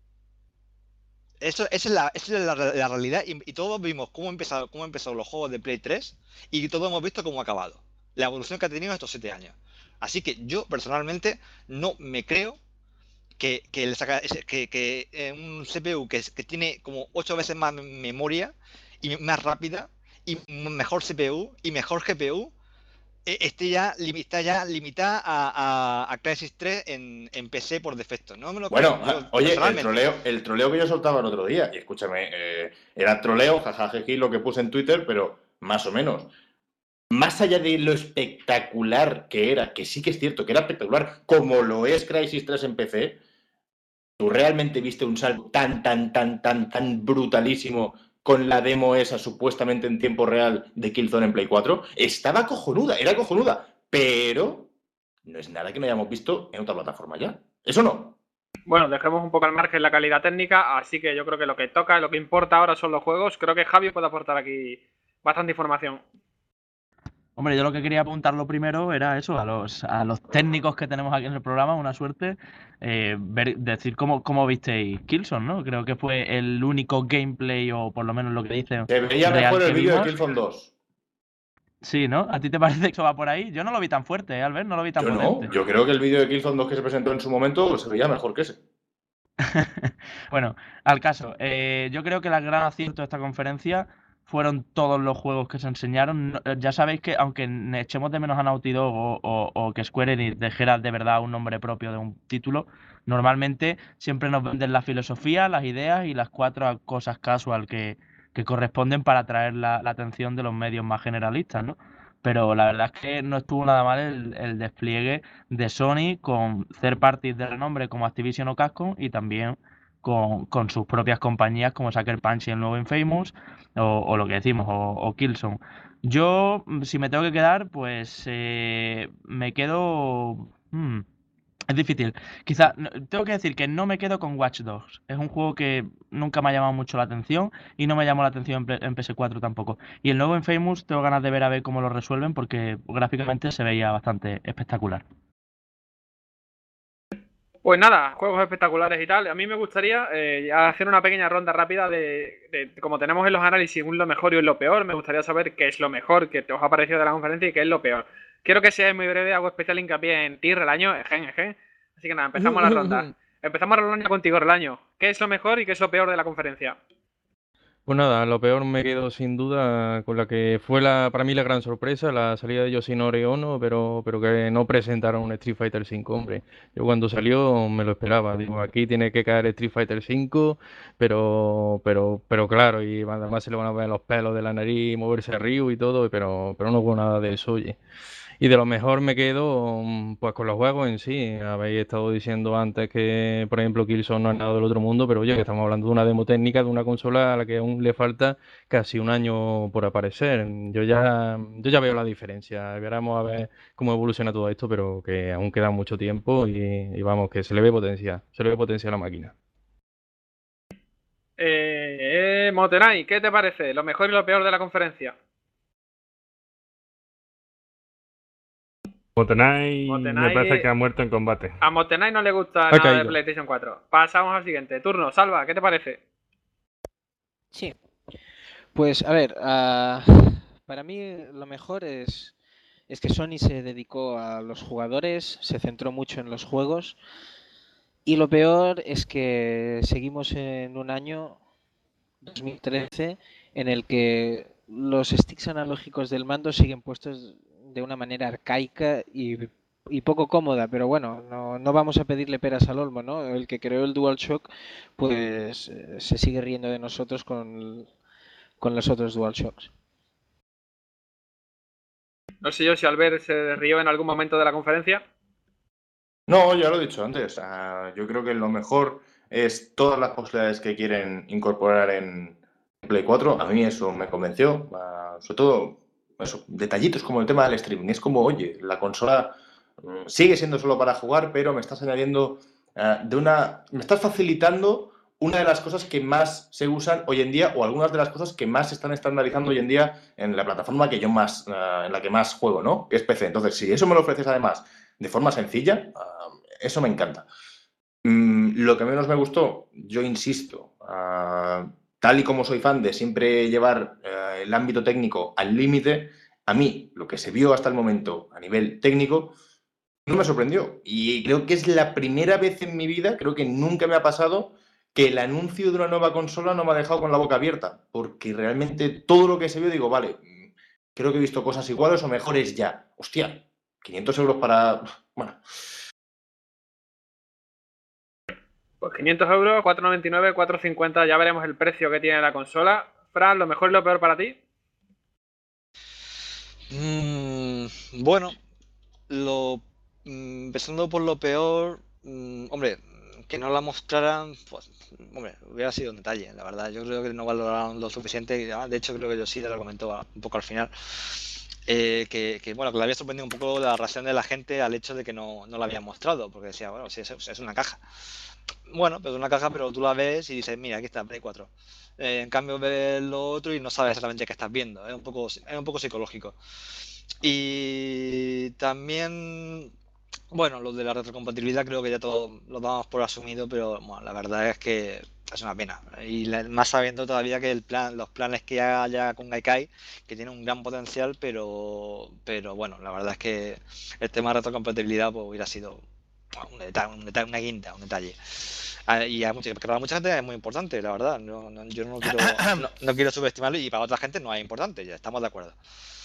Eso, esa es, la, esa es la, la realidad y, y todos vimos cómo empezaron cómo empezaron los juegos de Play tres y todos hemos visto cómo ha acabado. La evolución que ha tenido estos siete años. Así que yo personalmente no me creo que, que, le saca, que, que eh, un C P U que, que tiene como ocho veces más memoria y más rápida y mejor C P U y mejor G P U esté ya, está ya limitada a, a, a Crysis tres en, en P C por defecto. No me lo Bueno, creo. Yo, oye, el personalmente. troleo, el troleo que yo soltaba el otro día, y escúchame, eh, era troleo, jajajeji, lo que puse en Twitter, pero más o menos. Más allá de lo espectacular que era, que sí que es cierto que era espectacular, como lo es Crysis tres en P C, ¿tú realmente viste un salto tan, tan, tan, tan, tan brutalísimo con la demo esa supuestamente en tiempo real de Killzone en Play cuatro? Estaba cojonuda, era cojonuda, pero no es nada que no hayamos visto en otra plataforma ya. ¿Eso no? Bueno, dejemos un poco al margen la calidad técnica, así que yo creo que lo que toca, lo que importa ahora son los juegos. Creo que Javi puede aportar aquí bastante información. Hombre, yo lo que quería apuntar lo primero era eso, a los, a los técnicos que tenemos aquí en el programa, una suerte, eh, ver, decir cómo, cómo visteis Killzone, ¿no? Creo que fue el único gameplay, o por lo menos lo que dicen, Se veía real mejor el que vídeo de vimos. Killzone dos. Sí, ¿no? ¿A ti te parece que eso va por ahí? Yo no lo vi tan fuerte, ¿eh, Albert? No lo vi tan Yo potente. no, yo creo que el vídeo de Killzone dos que se presentó en su momento se veía mejor que ese. Bueno, al caso, eh, yo creo que el gran acierto de esta conferencia fueron todos los juegos que se enseñaron. No- eh, Ya sabéis que aunque ne- echemos de menos a Naughty Dog o, o- o que Square Enix dejara de verdad un nombre propio de un título, normalmente siempre nos venden la filosofía, las ideas y las cuatro cosas casual que, que corresponden para atraer la, la atención de los medios más generalistas, ¿no? Pero la verdad es que no estuvo nada mal el, el despliegue de Sony con third parties de renombre como Activision o Capcom y también con, con sus propias compañías como Sucker Punch y el nuevo Infamous o, o lo que decimos, o, o Killzone. Yo, mm, si me tengo que quedar, pues eh, me quedo... hmm, es difícil. Quizá, no- tengo que decir que no me quedo con Watch Dogs. Es un juego que nunca me ha llamado mucho la atención y no me llamó la atención en, P- en P S cuatro tampoco. Y el nuevo Infamous tengo ganas de ver a ver cómo lo resuelven porque gráficamente se veía bastante espectacular. Pues nada, juegos espectaculares y tal. A mí me gustaría eh, ya hacer una pequeña ronda rápida de, de, como tenemos en los análisis un lo mejor y un lo peor, me gustaría saber qué es lo mejor que te os ha parecido de la conferencia y qué es lo peor. Quiero que sea muy breve, hago especial hincapié en ti, Relaño, ejen, ejen. Así que nada, empezamos la ronda. Empezamos Relaño contigo, Relaño. ¿Qué es lo mejor y qué es lo peor de la conferencia? Pues nada, lo peor me quedo sin duda con la que fue la, para mí la gran sorpresa, la salida de Yoshinori Ono, pero, pero que no presentaron un Street Fighter cinco, hombre. Yo cuando salió me lo esperaba, digo, aquí tiene que caer Street Fighter cinco, pero, pero, pero claro, y además se le van a ver los pelos de la nariz, moverse Ryu y todo, pero, pero no hubo nada de eso, oye. Y de lo mejor me quedo mm, pues con los juegos en sí. Habéis estado diciendo antes que, por ejemplo, Killzone no es nada del otro mundo, pero oye, que estamos hablando de una demo técnica de una consola a la que aún le falta casi un año por aparecer. Yo ya, yo ya veo la diferencia. Veremos a ver cómo evoluciona todo esto, pero que aún queda mucho tiempo y, y vamos, que se le ve potencia, se le ve potencia a la máquina. Eh, eh, Motenai, ¿qué te parece? Lo mejor y lo peor de la conferencia. Motenai Motenai- me parece que ha muerto en combate. A Motenai no le gusta Ha nada de caído. PlayStation cuatro. Pasamos al siguiente. Turno, Salva, ¿qué te parece? Sí. Pues a ver, ah, para mí lo mejor es, es que Sony se dedicó a los jugadores, se centró mucho en los juegos. Y lo peor es que seguimos en un año dos mil trece en el que los sticks analógicos del mando siguen puestos de una manera arcaica y, y poco cómoda, pero bueno, no, no vamos a pedirle peras al olmo, ¿no? El que creó el DualShock, pues eh, se sigue riendo de nosotros con, con los otros DualShocks. No sé yo si Albert se rió en algún momento de la conferencia. No, ya lo he dicho antes. ah, yo creo que lo mejor es todas las posibilidades que quieren incorporar en Play cuatro. A mí eso me convenció. ah, sobre todo, eso, detallitos como el tema del streaming. Es como, oye, la consola mm, sigue siendo solo para jugar, pero me estás añadiendo ah, de una. Me estás facilitando una de las cosas que más se usan hoy en día, o algunas de las cosas que más se están estandarizando hoy en día en la plataforma que yo más, ah, en la que más juego, ¿no? Que es P C. Entonces, si eso me lo ofreces además de forma sencilla, ah, eso me encanta. Mm, lo que menos me gustó, yo insisto, ah, tal y como soy fan de siempre llevar eh, el ámbito técnico al límite, a mí lo que se vio hasta el momento a nivel técnico no me sorprendió. Y creo que es la primera vez en mi vida, creo que nunca me ha pasado, que el anuncio de una nueva consola no me ha dejado con la boca abierta. Porque realmente todo lo que se vio, digo, vale, mm, creo que he visto cosas iguales o mejores ya. Hostia, quinientos euros para. Bueno. Pues quinientos euros, cuatro noventa y nueve, cuatro cincuenta, ya veremos el precio que tiene la consola. Fran, ¿lo mejor y lo peor para ti? Mm, bueno, lo mm, empezando por lo peor, mm, hombre, que no la mostraran, pues, hombre, hubiera sido un detalle, la verdad. Yo creo que no valoraron lo suficiente. y, ah, De hecho, creo que yo sí lo comentó a- un poco al final. eh, que, que, bueno, que le había sorprendido un poco la reacción de la gente al hecho de que no, no la habían mostrado, porque decía, bueno, sí, es, es una caja. Bueno, pero es una caja, pero tú la ves y dices, mira, aquí está, Play cuatro. Eh, en cambio, ves lo otro y no sabes exactamente qué estás viendo. Es un poco, es un poco psicológico. Y también, bueno, lo de la retrocompatibilidad creo que ya todos lo damos por asumido, pero bueno, la verdad es que es una pena. Y la- más sabiendo todavía que el plan, los planes que haya con Gaikai, que tiene un gran potencial, pero, pero bueno, la verdad es que el tema de retrocompatibilidad pues, hubiera sido bueno, un detalle, un detalle, una guinda, un detalle. Ah, Y a mucha, para mucha gente es muy importante, la verdad. No- no- yo no quiero, no, no quiero subestimarlo y para otra gente no es importante, ya estamos de acuerdo.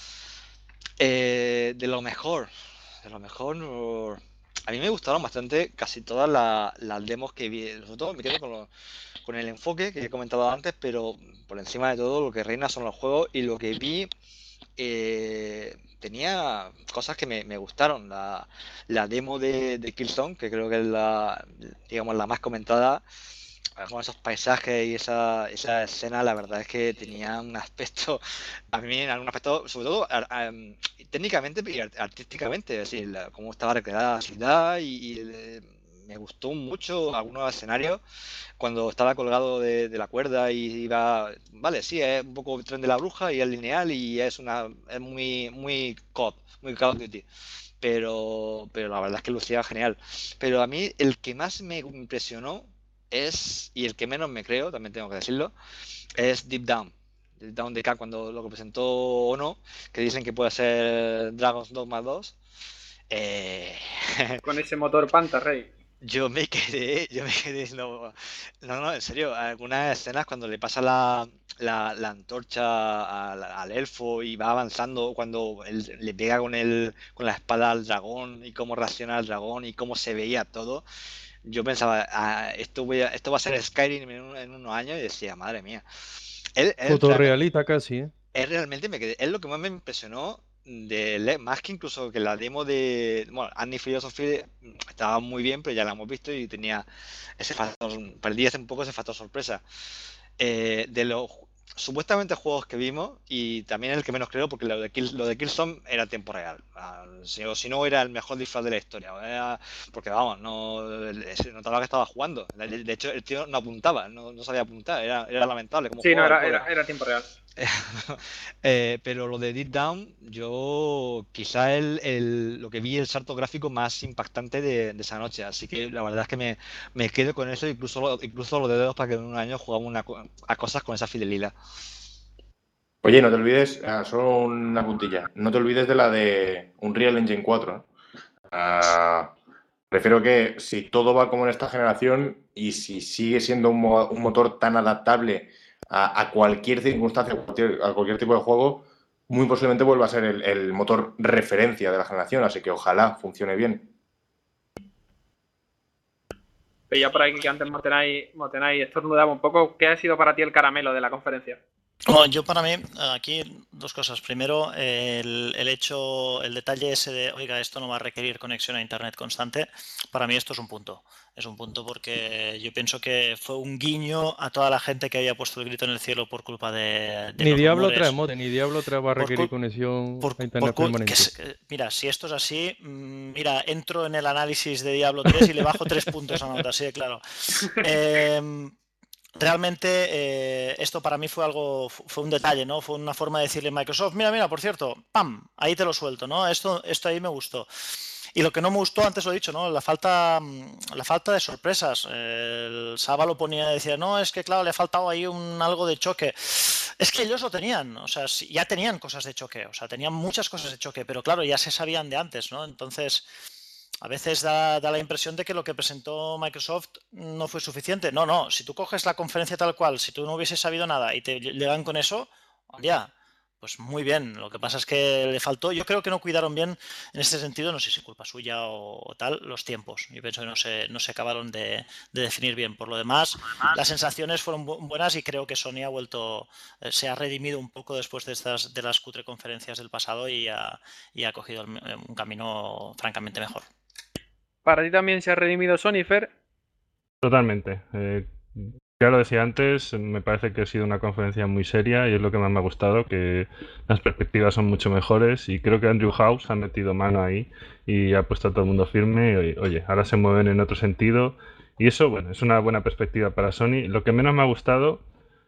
Eh, de lo mejor, de lo mejor, no- a mí me gustaron bastante casi todas la- las demos que vi. Sobre todo me quedo con, lo- con el enfoque que he comentado antes, pero por encima de todo lo que reina son los juegos y lo que vi eh, tenía cosas que me, me gustaron. La, la demo de, de Killzone, que creo que es la, digamos, la más comentada, con esos paisajes y esa, esa escena, la verdad es que tenía un aspecto, a mí en algún aspecto, sobre todo ar- am, técnicamente y art- artísticamente, es decir, la- cómo estaba recreada la ciudad y, y, eh, me gustó mucho algunos escenarios cuando estaba colgado de, de la cuerda y iba, vale, sí, es un poco el tren de la bruja y es lineal y es una, es muy, muy C O D, muy Call of Duty. Pero, pero la verdad es que lucía genial. Pero a mí el que más me impresionó es, y el que menos me creo, también tengo que decirlo, es Deep Down. Deep Down de K cuando lo que presentó o no, que dicen que puede ser Dragon's Dogma dos. Eh, Con ese motor Panta, Rey. yo me quedé, yo me quedé diciendo, no, no, en serio, algunas escenas cuando le pasa la, la, la antorcha al, al elfo y va avanzando, cuando él le pega con el, con la espada al dragón y cómo reacciona el dragón y cómo se veía todo, yo pensaba, "Ah, esto, voy a- esto va a ser Skyrim en, un- en unos años", y decía, madre mía. Él, él realmente, Fotorrealista casi, ¿eh? él realmente me quedé, es lo que más me impresionó de Le- más que incluso que la demo de, bueno, Annie Philosophy mm, estaba muy bien, pero ya la hemos visto y tenía ese factor, perdí hace un poco ese factor sorpresa. Eh, de los ju- supuestamente juegos que vimos y también el que menos creo porque lo de, Kill, lo de Killzone era tiempo real. Ah, si, o si no era el mejor disfraz de la historia. Era- porque vamos, no se notaba que estaba jugando. De, de hecho, el tío no apuntaba, no, no sabía apuntar, era, era lamentable cómo Sí, no, jugaba el era, pobre. era, era tiempo real. eh, pero lo de Deep Down, yo quizá el, el- lo que vi el salto gráfico más impactante de, de esa noche. Así que la verdad es que me, me quedo con eso, incluso, lo- incluso los dedos para que en un año jugamos una co- a cosas con esa fidelidad. Oye, no te olvides, ah, solo una puntilla, no te olvides de la de Unreal Engine cuatro. ¿eh? Ah, prefiero que si todo va como en esta generación y si sigue siendo un, mo- un motor tan adaptable a, a cualquier circunstancia, a cualquier, a cualquier tipo de juego, muy posiblemente vuelva a ser el, el motor referencia de la generación, así que ojalá funcione bien. Veía por aquí que antes Motenay, Motenay estornudaba un poco. ¿Qué ha sido para ti el caramelo de la conferencia? Bueno, yo para mí, aquí dos cosas. Primero, el, el hecho, el detalle ese de, oiga, esto no va a requerir conexión a internet constante. Para mí esto es un punto. Es un punto porque yo pienso que fue un guiño a toda la gente que había puesto el grito en el cielo por culpa de, de Ni los Diablo rumores. tres, Mote, ni Diablo tres va a Por requerir cul- conexión Por, a por internet cul- permanente. que es- eh, mira, si esto es así, mm, mira, entro en el análisis de Diablo tres y le bajo tres puntos a nota, así de claro. Em, Realmente eh, esto para mí fue algo, fu- fue un detalle, ¿no? Fue una forma de decirle a Microsoft, mira, mira, por cierto, pam, ahí te lo suelto, ¿no? Esto, esto ahí me gustó. Y lo que no me gustó, antes lo he dicho, ¿no? La falta, mm, la falta de sorpresas. El Saba lo ponía, decía, no, es que claro, le ha faltado ahí un algo de choque. Es que ellos lo tenían, o sea, sí, ya tenían cosas de choque, o sea, tenían muchas cosas de choque, pero claro, ya se sabían de antes, ¿no? Entonces, a veces da, da la impresión de que lo que presentó Microsoft no fue suficiente. No, no, si tú coges la conferencia tal cual, si tú no hubieses sabido nada y te llegan con eso, ya, pues muy bien. Lo que pasa es que le faltó, yo creo que no cuidaron bien en este sentido, no sé si culpa suya o, o tal, los tiempos. Yo pienso que no se, no se acabaron de, de definir bien. Por lo demás, las sensaciones fueron bu- buenas y creo que Sony ha vuelto, eh, se ha redimido un poco después de estas de las cutre conferencias del pasado y ha, y ha cogido el- un camino francamente mejor. ¿Para ti también se ha redimido Sony, Fer? Totalmente. Eh, ya lo decía antes, me parece que ha sido una conferencia muy seria y es lo que más me ha gustado, que las perspectivas son mucho mejores y creo que Andrew House ha metido mano ahí y ha puesto a todo el mundo firme y, oye, ahora se mueven en otro sentido y eso, bueno, es una buena perspectiva para Sony. Lo que menos me ha gustado,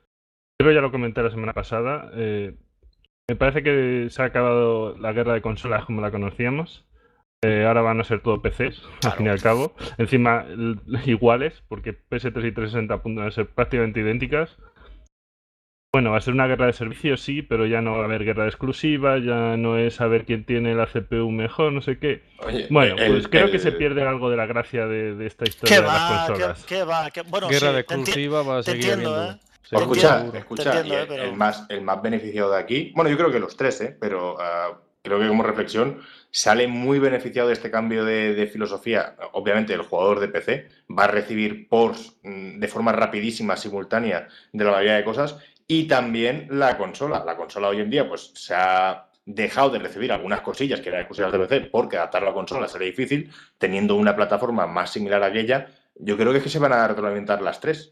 creo ya lo comenté la semana pasada, eh, me parece que se ha acabado la guerra de consolas como la conocíamos. Eh, ahora van a ser todo P Cs, al fin y al cabo. Encima l- iguales, porque P S tres y trescientos sesenta apuntan a ser prácticamente idénticas. Bueno, va a ser una guerra de servicios, sí, pero ya no va a haber guerra de exclusiva, ya no es saber quién tiene la C P U mejor, no sé qué. Oye, Bueno, el- pues creo el- que se pierde algo de la gracia de, de esta ¿Qué historia de las va? ¿Qué, consolas. qué va? ¿Qué- Bueno, Guerra sí, de te, enti- exclusiva va a te seguir entiendo, habiendo. ¿eh? Te Seguro, Escucha, entiendo, seguro. te escucha, y entiendo, ¿eh? el, Pero el más, el más beneficiado de aquí, bueno, yo creo que los tres, ¿eh? Pero ah, creo que como reflexión sale muy beneficiado de este cambio de, de filosofía. Obviamente el jugador de P C va a recibir ports mm, de forma rapidísima, simultánea, de la mayoría de cosas y también la consola. La consola hoy en día pues se ha dejado de recibir algunas cosillas que eran exclusivas de P C porque adaptar la consola sería difícil, teniendo una plataforma más similar a aquella. Yo creo que es que se van a retroalimentar las tres.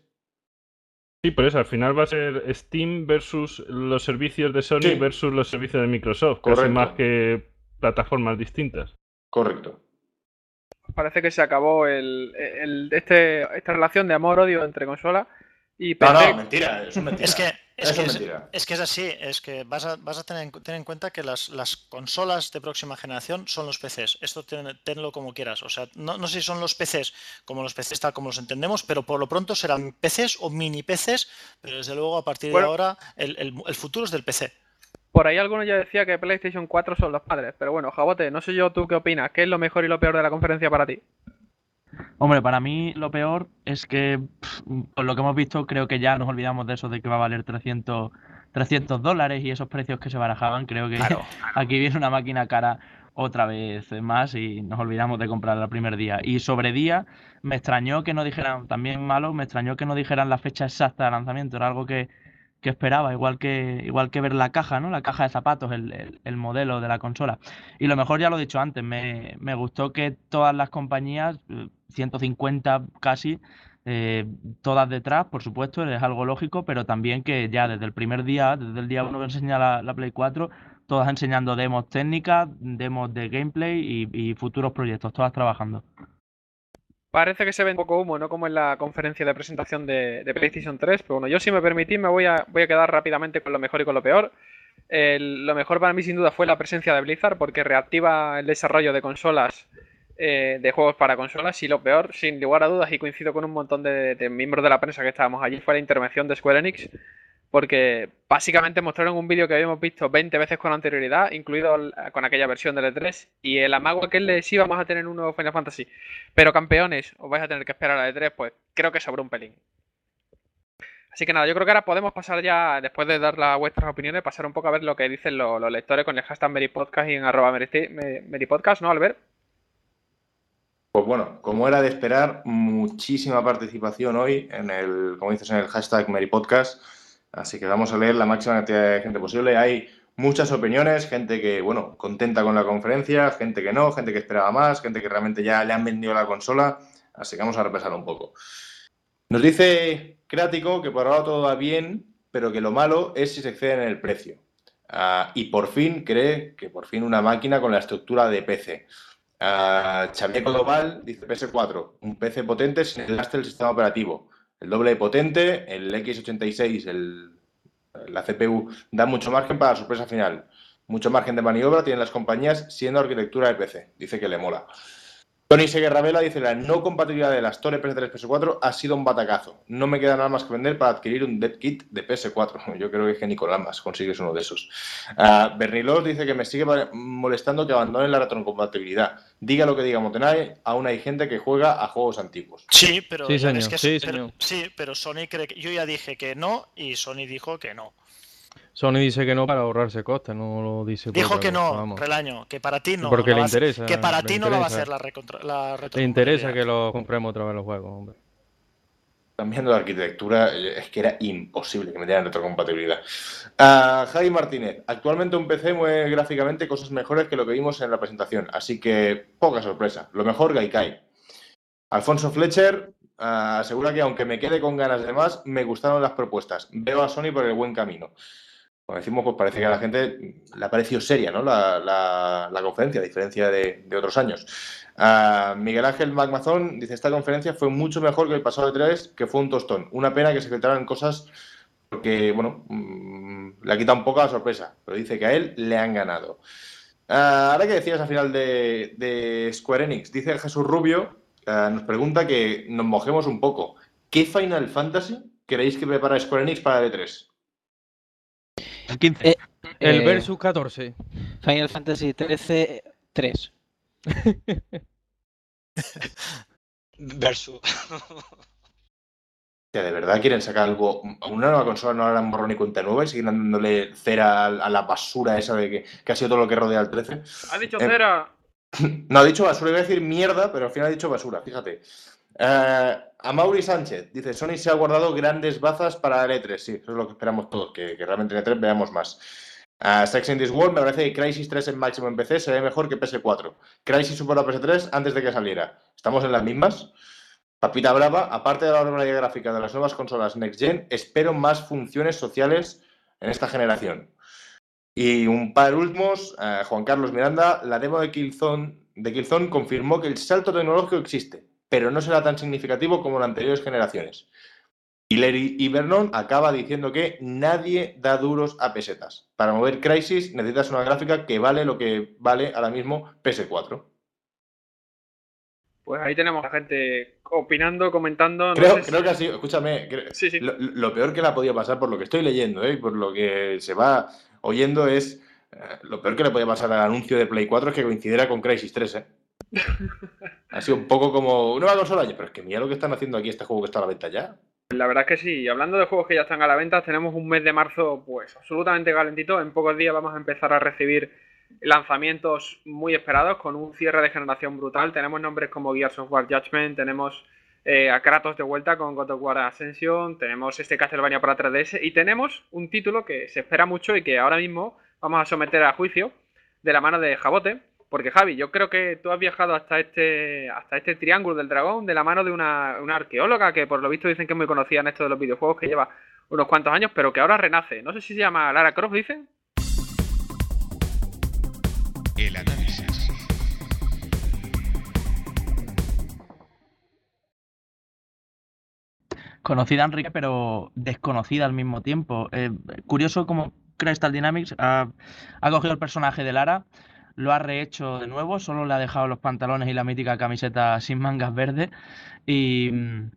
Sí, por eso al final va a ser Steam versus los servicios de Sony Sí, versus los servicios de Microsoft, casi correcto. más que plataformas distintas. Correcto. Parece que se acabó el, el- este, esta relación de amor-odio entre consola y No, P C. no, mentira, eso es mentira. es que es, Eso que es es, mentira. es que es así, es que vas a, vas a tener, en- tener en cuenta que las, las consolas de próxima generación son los P Cs. Esto ten- tenlo como quieras. O sea, no, no sé si son los P Cs como los P Cs tal como los entendemos, pero por lo pronto serán P Cs o mini P Cs, pero desde luego a partir de Bueno, ahora el, el- el futuro es del P C. por ahí alguno ya decía que PlayStation cuatro son los padres, pero bueno, Jabote, no sé yo tú qué opinas, ¿qué es lo mejor y lo peor de la conferencia para ti? Hombre, para mí lo peor es que, pff, por lo que hemos visto, creo que ya nos olvidamos de eso de que va a valer trescientos, trescientos dólares y esos precios que se barajaban. Creo que Claro. aquí viene una máquina cara otra vez más y nos olvidamos de comprarla el primer día. Y sobre día, me extrañó que no dijeran, también malo, me extrañó que no dijeran la fecha exacta de lanzamiento. Era algo que, que esperaba, igual que, igual que ver la caja, ¿no? La caja de zapatos, el, el- el modelo de la consola. Y lo mejor ya lo he dicho antes, me, me gustó que todas las compañías, eh, ciento cincuenta casi, eh, todas detrás, por supuesto, es algo lógico, pero también que ya desde el primer día, desde el día uno que enseña la, la Play cuatro, todas enseñando demos técnicas, demos de gameplay y, y futuros proyectos, todas trabajando. Parece que se ve un poco humo, no como en la conferencia de presentación de, de PlayStation tres, pero bueno, yo si me permitís me voy a, voy a quedar rápidamente con lo mejor y con lo peor. El, lo mejor para mí sin duda fue la presencia de Blizzard porque reactiva el desarrollo de consolas, eh, de juegos para consolas, y lo peor, sin lugar a dudas, y coincido con un montón de, de miembros de la prensa que estábamos allí, fue la intervención de Square Enix, porque básicamente mostraron un vídeo que habíamos visto veinte veces con anterioridad, incluido el, con aquella versión del E tres, y el amago aquel de sí vamos a tener un nuevo Final Fantasy, pero campeones, os vais a tener que esperar a la E tres, pues creo que sobró un pelín. Así que nada, yo creo que ahora podemos pasar ya, después de dar las vuestras opiniones, pasar un poco a ver lo que dicen los, los lectores con el hashtag Meripodcast y en arroba Meripodcast, ¿no, Albert? Pues bueno, como era de esperar, muchísima participación hoy en el, como dices, en el hashtag Meripodcast. Así que vamos a leer la máxima cantidad de gente posible. Hay muchas opiniones, gente que, bueno, contenta con la conferencia, gente que no, gente que esperaba más, gente que realmente ya le han vendido la consola. Así que vamos a repasar un poco. Nos dice Crático que por ahora todo va bien, pero que lo malo es si se exceden en el precio. Uh, y por fin cree que por fin una máquina con la estructura de P C. Uh, Xavier Codobal dice P S cuatro, un P C potente sin el lastre del sistema operativo. El doble de potente, el equis ochenta y seis, el, la C P U da mucho margen para la sorpresa final. Mucho margen de maniobra tienen las compañías siendo arquitectura de P C. Dice que le mola. Tony Seguerravela dice la no compatibilidad de las Torres P S tres P S cuatro ha sido un batacazo. No me queda nada más que vender para adquirir un dev kit de P S cuatro. Yo creo que es que Nicolás más consigues uno de esos. Uh, Bernilos dice que me sigue molestando que abandonen la retrocompatibilidad. Diga lo que diga Motenay, aún hay gente que juega a juegos antiguos. Sí, pero sí, señor. Es que sí, pero, señor. sí, pero Sony cree que yo ya dije que no y Sony dijo que no. Sony dice que no para ahorrarse costes, no lo dice por Dijo que cosa, no, vamos. Relaño, que para ti no. Porque no le va interesa. A, que para ti no la va a interesa. hacer la, recontra, la Le interesa que lo compremos otra vez los juegos, hombre. Cambiando de arquitectura, es que era imposible que me dieran retrocompatibilidad. Uh, Javi Martínez, actualmente un P C mueve gráficamente cosas mejores que lo que vimos en la presentación, así que poca sorpresa. Lo mejor, Gaikai. Alfonso Fletcher uh, asegura que aunque me quede con ganas de más, me gustaron las propuestas. Veo a Sony por el buen camino. Como decimos, pues parece que a la gente le ha parecido seria, ¿no? La, la, la conferencia, a diferencia de, de otros años. Uh, Miguel Ángel Magmazón dice, esta conferencia fue mucho mejor que el pasado E tres, que fue un tostón. Una pena que se filtraran cosas porque, bueno, mmm, le ha quitado un poco la sorpresa, pero dice que a él le han ganado. Uh, ahora que decías al final de, de Square Enix, dice Jesús Rubio, uh, nos pregunta que nos mojemos un poco. ¿Qué Final Fantasy queréis que prepara Square Enix para el E tres? El quince. Eh, El eh, Versus catorce. Final Fantasy trece, tres. Versus. ¿De verdad quieren sacar algo? Una nueva consola no harán borrón y cuenta nueva y siguen dándole cera a la basura esa de que, que ha sido todo lo que rodea al trece. ¡Ha dicho Eh, cera! No, ha dicho basura, iba a decir mierda, pero al final ha dicho basura, fíjate. Uh, a Mauri Sánchez dice, Sony se ha guardado grandes bazas para el E tres. Sí, eso es lo que esperamos todos, que, que realmente en E tres veamos más. Uh, Sex in this World, me parece que Crysis tres en máximo en P C se ve mejor que P S cuatro. Crysis superó la P S tres antes de que saliera. ¿Estamos en las mismas? Papita Brava, aparte de la barbaridad gráfica de las nuevas consolas Next Gen, espero más funciones sociales en esta generación. Y un par últimos, uh, Juan Carlos Miranda, la demo de Killzone, de Killzone confirmó que el salto tecnológico existe, pero no será tan significativo como en anteriores generaciones. Y Larry Ivernon acaba diciendo que nadie da duros a pesetas. Para mover Crysis necesitas una gráfica que vale lo que vale ahora mismo P S cuatro. Pues ahí tenemos a gente opinando, comentando. No creo, sé si... creo que ha sido, escúchame, creo, sí, sí. Lo, lo peor que le ha podido pasar, por lo que estoy leyendo, ¿eh? Y por lo que se va oyendo, es eh, lo peor que le podía pasar al anuncio de Play cuatro es que coincidiera con Crysis tres, ¿eh? Ha sido un poco como nueva consola, pero es que mira lo que están haciendo aquí este juego que está a la venta ya. La verdad es que sí, hablando de juegos que ya están a la venta, tenemos un mes de marzo pues absolutamente calentito. En pocos días vamos a empezar a recibir lanzamientos muy esperados con un cierre de generación brutal. Tenemos nombres como Gears of War Judgment, tenemos eh, a Kratos de vuelta con God of War Ascension, tenemos este Castlevania para tres D S y tenemos un título que se espera mucho y que ahora mismo vamos a someter a juicio de la mano de Jabote. Porque Javi, yo creo que tú has viajado hasta este hasta este Triángulo del Dragón de la mano de una, una arqueóloga que por lo visto dicen que es muy conocida en esto de los videojuegos, que lleva unos cuantos años, pero que ahora renace. No sé si se llama Lara Croft, dicen. El análisis. Conocida, Enrique, pero desconocida al mismo tiempo. Eh, curioso como Crystal Dynamics ha, ha cogido el personaje de Lara, lo ha rehecho de nuevo, solo le ha dejado los pantalones y la mítica camiseta sin mangas verdes y,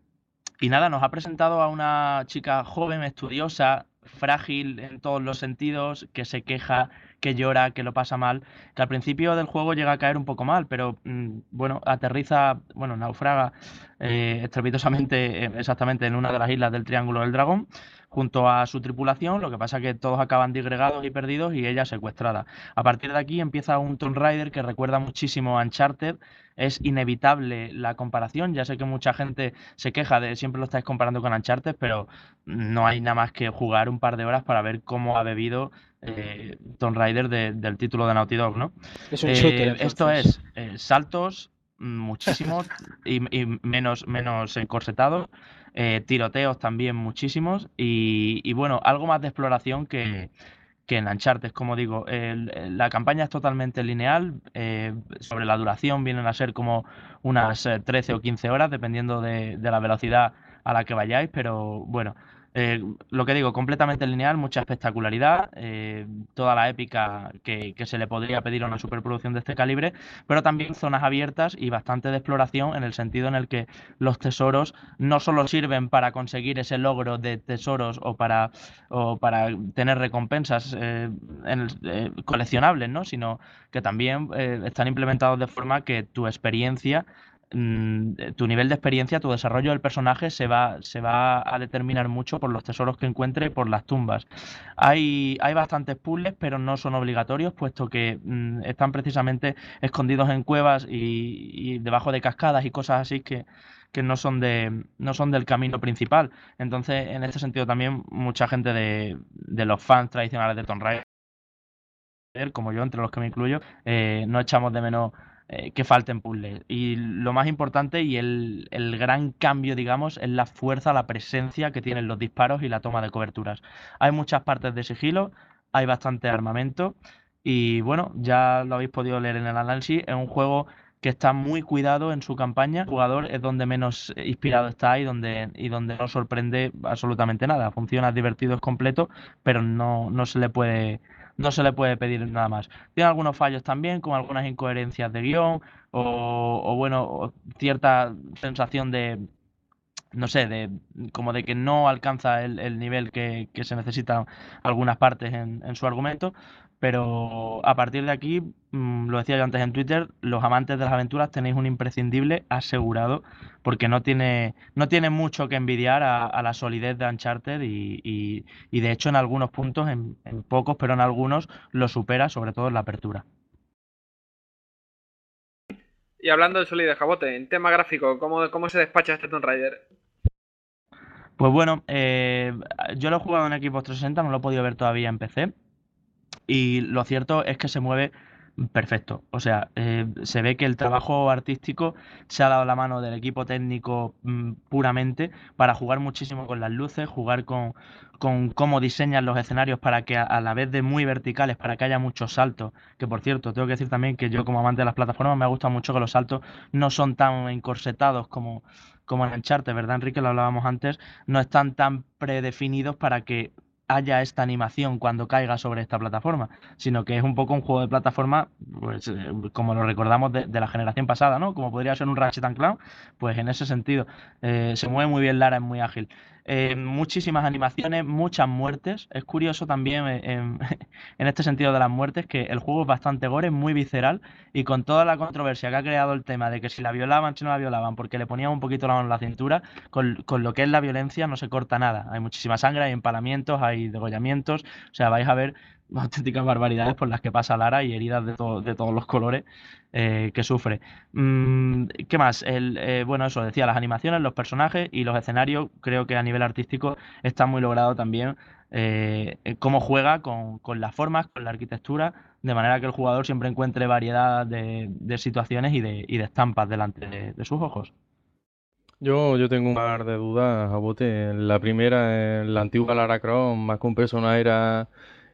y nada, nos ha presentado a una chica joven, estudiosa, frágil en todos los sentidos, que se queja, que llora, que lo pasa mal, que al principio del juego llega a caer un poco mal, pero mm, bueno, aterriza, bueno, naufraga eh, estrepitosamente, eh, exactamente en una de las islas del Triángulo del Dragón, junto a su tripulación. Lo que pasa es que todos acaban disgregados y perdidos y ella secuestrada. A partir de aquí empieza un Tomb Raider que recuerda muchísimo a Uncharted. Es inevitable la comparación, ya sé que mucha gente se queja de siempre lo estáis comparando con Uncharted, pero no hay nada más que jugar un par de horas para ver cómo ha bebido eh, Tomb Raider de, del título de Naughty Dog, ¿no? Es un shooter, Eh, esto entonces. es eh, saltos, muchísimos, y, y menos, menos encorsetados, eh, tiroteos también muchísimos, y, y bueno, algo más de exploración que, que en Uncharted, como digo. El- el- la campaña es totalmente lineal, eh, sobre la duración vienen a ser como unas eh, trece o quince horas, dependiendo de, de la velocidad a la que vayáis, pero bueno, eh, lo que digo, completamente lineal, mucha espectacularidad, eh, toda la épica que, que se le podría pedir a una superproducción de este calibre, pero también zonas abiertas y bastante de exploración en el sentido en el que los tesoros no solo sirven para conseguir ese logro de tesoros o para o para tener recompensas eh, en el- eh, coleccionables, ¿no? Sino que también eh, están implementados de forma que tu experiencia, mm, eh, tu nivel de experiencia, tu desarrollo del personaje se va, se va a determinar mucho por los tesoros que encuentre y por las tumbas. Hay, hay bastantes puzzles, pero no son obligatorios, puesto que mm, están precisamente escondidos en cuevas y, y debajo de cascadas y cosas así que, que no son de, no son del camino principal. Entonces, en este sentido también mucha gente de, de los fans tradicionales de Tomb Raider, como yo, entre los que me incluyo, eh, no echamos de menos eh, que falten puzzles. Y lo más importante y el, el gran cambio, digamos, es la fuerza, la presencia que tienen los disparos y la toma de coberturas. Hay muchas partes de sigilo, hay bastante armamento y bueno, ya lo habéis podido leer en el análisis, es un juego que está muy cuidado en su campaña. El jugador es donde menos eh, inspirado está y donde, y donde no sorprende absolutamente nada. Funciona, es divertido, es completo, pero no, no se le puede, no se le puede pedir nada más. Tiene algunos fallos también, como algunas incoherencias de guión o, o bueno, o cierta sensación de, no sé, de como de que no alcanza el, el nivel que, que se necesita algunas partes en, en su argumento, pero a partir de aquí, mm, lo decía yo antes en Twitter, los amantes de las aventuras tenéis un imprescindible asegurado, porque no tiene, no tiene mucho que envidiar a, a la solidez de Uncharted y, y, y de hecho en algunos puntos, en, en pocos, pero en algunos, lo supera, sobre todo en la apertura. Y hablando de solidez, Jabote, en tema gráfico, ¿cómo, cómo se despacha este Tomb Raider? Pues bueno, eh, yo lo he jugado en Xbox trescientos sesenta, no lo he podido ver todavía en P C. Y lo cierto es que se mueve perfecto. O sea, eh, se ve que el trabajo artístico se ha dado la mano del equipo técnico mm, puramente para jugar muchísimo con las luces, jugar con, con cómo diseñan los escenarios para que a, a la vez de muy verticales, para que haya muchos saltos. Que por cierto, tengo que decir también que yo como amante de las plataformas me gusta mucho que los saltos no son tan encorsetados como, como en Uncharted, ¿verdad, Enrique? Lo hablábamos antes, no están tan predefinidos para que haya esta animación cuando caiga sobre esta plataforma, sino que es un poco un juego de plataforma, pues, eh, como lo recordamos de, de la generación pasada, ¿no? Como podría ser un Ratchet and Clank, pues en ese sentido eh, se mueve muy bien Lara, es muy ágil. Eh, muchísimas animaciones, muchas muertes. Es curioso también eh, en, en este sentido de las muertes que el juego es bastante gore, muy visceral y con toda la controversia que ha creado el tema de que si la violaban, si no la violaban, porque le ponían un poquito la mano en la cintura, con, con lo que es la violencia no se corta nada. Hay muchísima sangre, hay empalamientos, hay degollamientos, o sea, vais a ver auténticas barbaridades por las que pasa Lara y heridas de, to- de todos los colores eh, que sufre. Mm, ¿qué más? El, eh, bueno, eso decía, las animaciones, los personajes y los escenarios, creo que a nivel artístico está muy logrado también eh, eh, cómo juega con, con las formas, con la arquitectura, de manera que el jugador siempre encuentre variedad de, de situaciones y de, y de estampas delante de, de sus ojos. Yo, yo tengo un par de dudas, a bote. La primera, eh, la antigua Lara Croft, más que un personaje, era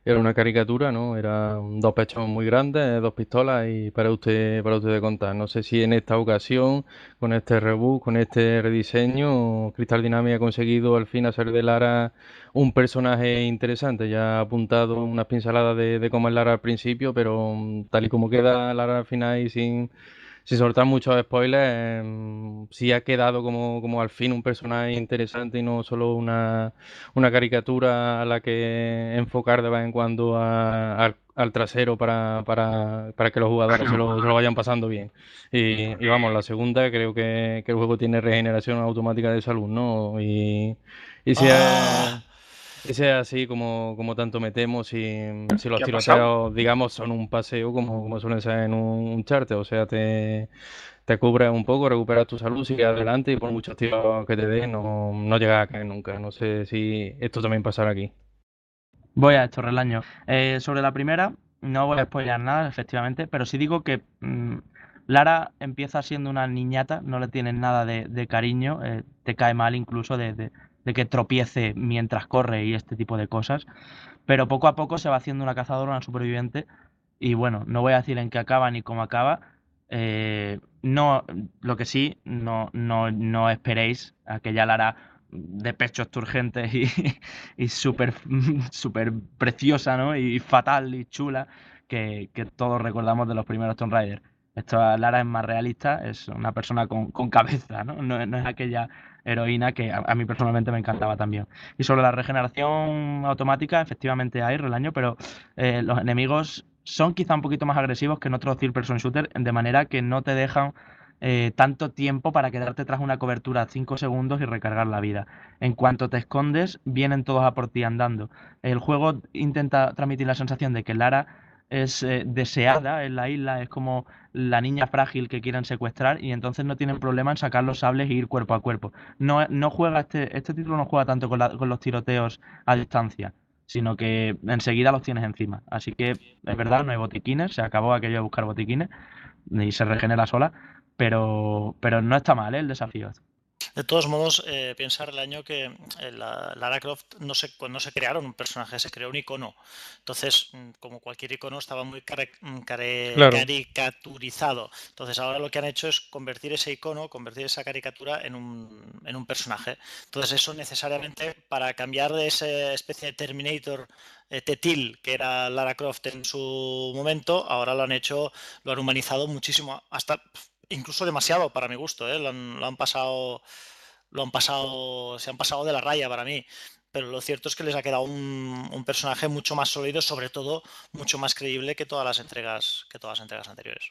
era una caricatura, ¿no? Eran dos pechos muy grandes, dos pistolas y para usted, para usted de contar. No sé si en esta ocasión, con este reboot, con este rediseño, Crystal Dynamics ha conseguido al fin hacer de Lara un personaje interesante. Ya ha apuntado unas pinceladas de, de cómo es Lara al principio, pero mm, tal y como queda Lara al final y sin sin soltar muchos spoilers, em, sí ha quedado como, como al fin un personaje interesante y no solo una, una caricatura a la que enfocar de vez en cuando a- al, al trasero para, para, para que los jugadores se lo, se lo vayan pasando bien. Y, y vamos, la segunda creo que, que el juego tiene regeneración automática de salud, ¿no? Y, y si es, ¡Ah! y si es así como, como tanto metemos, si, si los ¿Qué ha pasado? tiroteos, digamos, son un paseo como, como suelen ser en un, un charter, o sea, te, te cubres un poco, recuperas tu salud, sigues adelante y por muchos tiros que te den, no, no llegas a caer nunca. No sé si esto también pasará aquí. Voy a esto, Relaño. Eh, sobre la primera, no voy a spoilear nada, efectivamente, pero sí digo que mm, Lara empieza siendo una niñata, no le tienes nada de, de cariño, eh, te cae mal incluso de, de- de que tropiece mientras corre y este tipo de cosas, pero poco a poco se va haciendo una cazadora, una superviviente, y bueno, no voy a decir en qué acaba ni cómo acaba. eh, no, lo que sí, no, no, no esperéis a que ya Lara de pechos turgentes y, y súper súper preciosa, ¿no? Y fatal y chula que, que todos recordamos de los primeros Tomb Raider. Esto Lara es más realista, es una persona con, con cabeza, ¿no? No, no es aquella heroína que a, a mí personalmente me encantaba también. Y sobre la regeneración automática, efectivamente hay relaño, pero eh, los enemigos son quizá un poquito más agresivos que en otros third person shooter, de manera que no te dejan eh, tanto tiempo para quedarte tras una cobertura cinco segundos y recargar la vida. En cuanto te escondes, vienen todos a por ti andando. El juego intenta transmitir la sensación de que Lara es eh, deseada en la isla, es como la niña frágil que quieren secuestrar y entonces no tienen problema en sacar los sables e ir cuerpo a cuerpo. No, no juega este, este título no juega tanto con, la- con los tiroteos a distancia, sino que enseguida los tienes encima. Así que es verdad, no hay botiquines, se acabó aquello de buscar botiquines y se regenera sola, pero, pero no está mal, ¿eh? El desafío. De todos modos, eh, pensar el año que eh, la, Lara Croft no se, no se crearon un personaje, se creó un icono. Entonces, mm, como cualquier icono, estaba muy care- mm, care- Claro. caricaturizado. Entonces, ahora lo que han hecho es convertir ese icono, convertir esa caricatura en un, en un personaje. Entonces, eso necesariamente, para cambiar de esa especie de Terminator eh, tetil que era Lara Croft en su momento, ahora lo han hecho, lo han humanizado muchísimo, hasta incluso demasiado para mi gusto, ¿eh? Lo han, lo han pasado, lo han pasado, se han pasado de la raya para mí. Pero lo cierto es que les ha quedado un, un personaje mucho más sólido, sobre todo mucho más creíble que todas las entregas, que todas las entregas anteriores.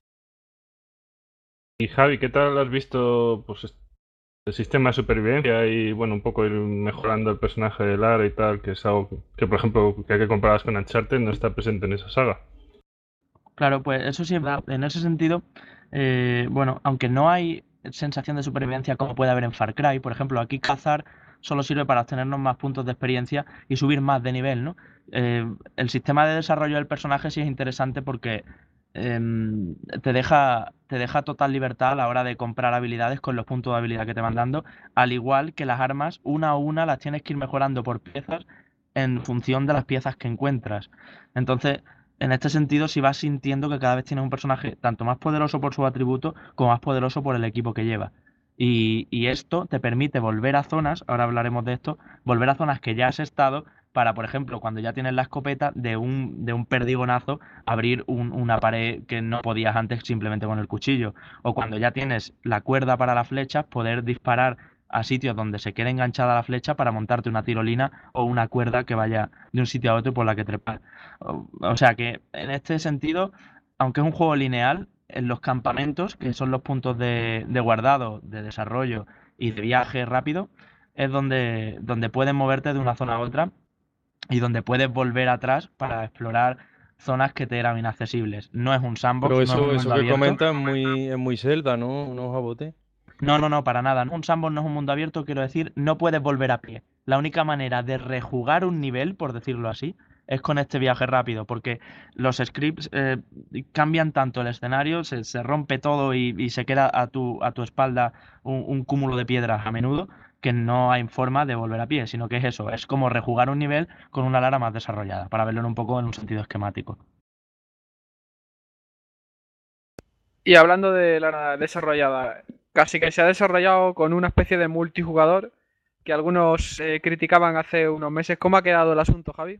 Y Javi, ¿qué tal has visto pues, est- el sistema de supervivencia y bueno, un poco ir mejorando el personaje de Lara y tal, que es algo que, que, por ejemplo, que hay que compararlas con Uncharted, no está presente en esa saga? Claro, pues eso sí es verdad. En ese sentido, eh, bueno, aunque no hay sensación de supervivencia como puede haber en Far Cry, por ejemplo, aquí cazar solo sirve para obtenernos más puntos de experiencia y subir más de nivel, ¿no? Eh, el sistema de desarrollo del personaje sí es interesante porque em, te deja, te deja total libertad a la hora de comprar habilidades con los puntos de habilidad que te van dando, al igual que las armas, una a una las tienes que ir mejorando por piezas en función de las piezas que encuentras. Entonces, en este sentido, si vas sintiendo que cada vez tienes un personaje tanto más poderoso por sus atributos como más poderoso por el equipo que lleva. Y, y esto te permite volver a zonas, ahora hablaremos de esto, volver a zonas que ya has estado para, por ejemplo, cuando ya tienes la escopeta, de un, de un perdigonazo, abrir un- una pared que no podías antes simplemente con el cuchillo. O cuando ya tienes la cuerda para las flechas, poder disparar a sitios donde se quede enganchada la flecha para montarte una tirolina o una cuerda que vaya de un sitio a otro por la que trepar. O, o sea que en este sentido, aunque es un juego lineal, en los campamentos, que son los puntos de, de guardado, de desarrollo y de viaje rápido, es donde, donde puedes moverte de una zona a otra y donde puedes volver atrás para explorar zonas que te eran inaccesibles. No es un Pero sandbox, no es un eso, eso mundo que abierto. comentas es muy, es muy Zelda, ¿no? Unos jabotes. No, no, no, para nada. Un sandbox no es un mundo abierto, quiero decir, no puedes volver a pie. La única manera de rejugar un nivel, por decirlo así, es con este viaje rápido, porque los scripts eh, cambian tanto el escenario, se, se rompe todo y, y se queda a tu, a tu espalda un, un cúmulo de piedras a menudo, que no hay forma de volver a pie, sino que es eso, es como rejugar un nivel con una Lara más desarrollada, para verlo un poco en un sentido esquemático. Y hablando de la desarrollada, casi que se ha desarrollado con una especie de multijugador que algunos eh, criticaban hace unos meses. ¿Cómo ha quedado el asunto, Javi?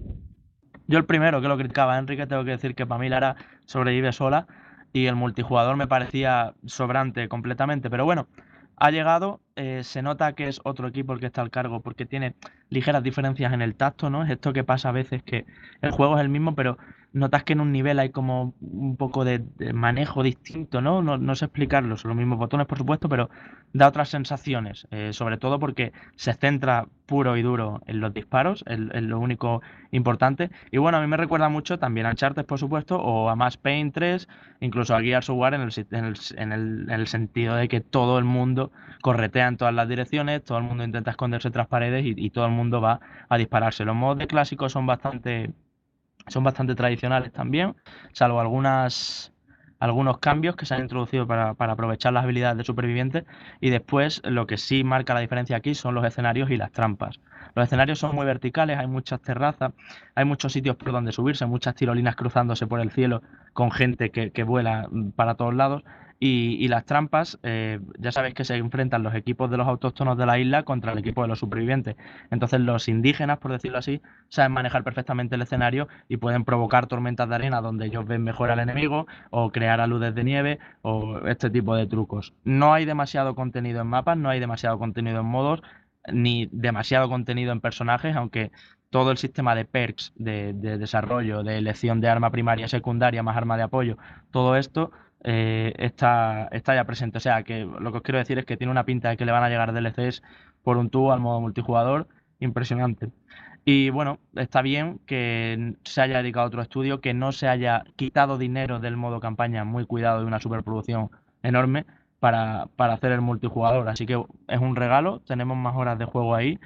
Yo el primero que lo criticaba, Enrique, tengo que decir que para mí Lara sobrevive sola y el multijugador me parecía sobrante completamente, pero bueno, ha llegado, eh, se nota que es otro equipo el que está al cargo porque tiene ligeras diferencias en el tacto, ¿no? Es esto que pasa a veces que el juego es el mismo, pero notas que en un nivel hay como un poco de, de manejo distinto, ¿no? ¿no? No sé explicarlo, son los mismos botones, por supuesto, pero da otras sensaciones, eh, sobre todo porque se centra puro y duro en los disparos, en, en lo único importante. Y bueno, a mí me recuerda mucho también a Uncharted, por supuesto, o a Max Payne tres, incluso a Gears of War en el, en el, en el, en el sentido de que todo el mundo corretea en todas las direcciones, todo el mundo intenta esconderse tras paredes y, y todo el mundo va a dispararse. Los modos de clásicos son bastante, son bastante tradicionales también, salvo algunas... algunos cambios que se han introducido para, para aprovechar las habilidades de supervivientes y después lo que sí marca la diferencia aquí son los escenarios y las trampas. Los escenarios son muy verticales, hay muchas terrazas, hay muchos sitios por donde subirse, muchas tirolinas cruzándose por el cielo con gente que, que vuela para todos lados. Y, y las trampas, eh, ya sabéis que se enfrentan los equipos de los autóctonos de la isla contra el equipo de los supervivientes. Entonces los indígenas, por decirlo así, saben manejar perfectamente el escenario y pueden provocar tormentas de arena donde ellos ven mejor al enemigo o crear aludes de nieve o este tipo de trucos. No hay demasiado contenido en mapas, no hay demasiado contenido en modos, ni demasiado contenido en personajes, aunque todo el sistema de perks, de, de desarrollo, de elección de arma primaria, secundaria, más arma de apoyo, todo esto eh, está, está ya presente. O sea, que lo que os quiero decir es que tiene una pinta de que le van a llegar D L Cs por un tubo al modo multijugador impresionante. Y bueno, está bien que se haya dedicado a otro estudio, que no se haya quitado dinero del modo campaña, muy cuidado, de una superproducción enorme, para, para hacer el multijugador. Así que es un regalo, tenemos más horas de juego ahí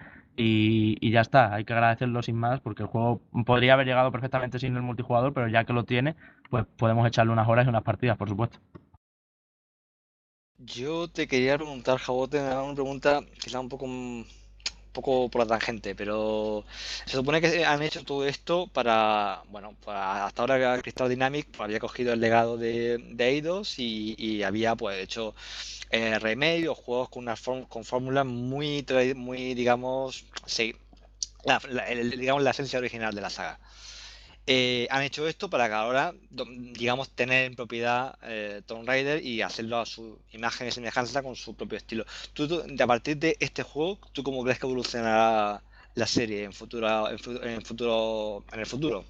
y, y ya está. Hay que agradecerlo sin más porque el juego podría haber llegado perfectamente sin el multijugador, pero ya que lo tiene, pues podemos echarle unas horas y unas partidas, por supuesto. Yo te quería preguntar, Jabote, una pregunta quizá un poco, un poco por la tangente, pero se supone que han hecho todo esto para, bueno, para, hasta ahora Crystal Dynamics pues, había cogido el legado de, de Eidos y, y había pues hecho eh, remake o juegos con una form, con fórmulas muy, tradi- muy, digamos, sí, la, la- el- digamos la esencia original de la saga. Eh, han hecho esto para que ahora, do- digamos, tener en propiedad eh, Tomb Raider y hacerlo a su imagen y semejanza con su propio estilo. Tú, tú, de- a partir de este juego, ¿tú cómo crees que evolucionará la serie en futuro, en, fu- en futuro, en el futuro?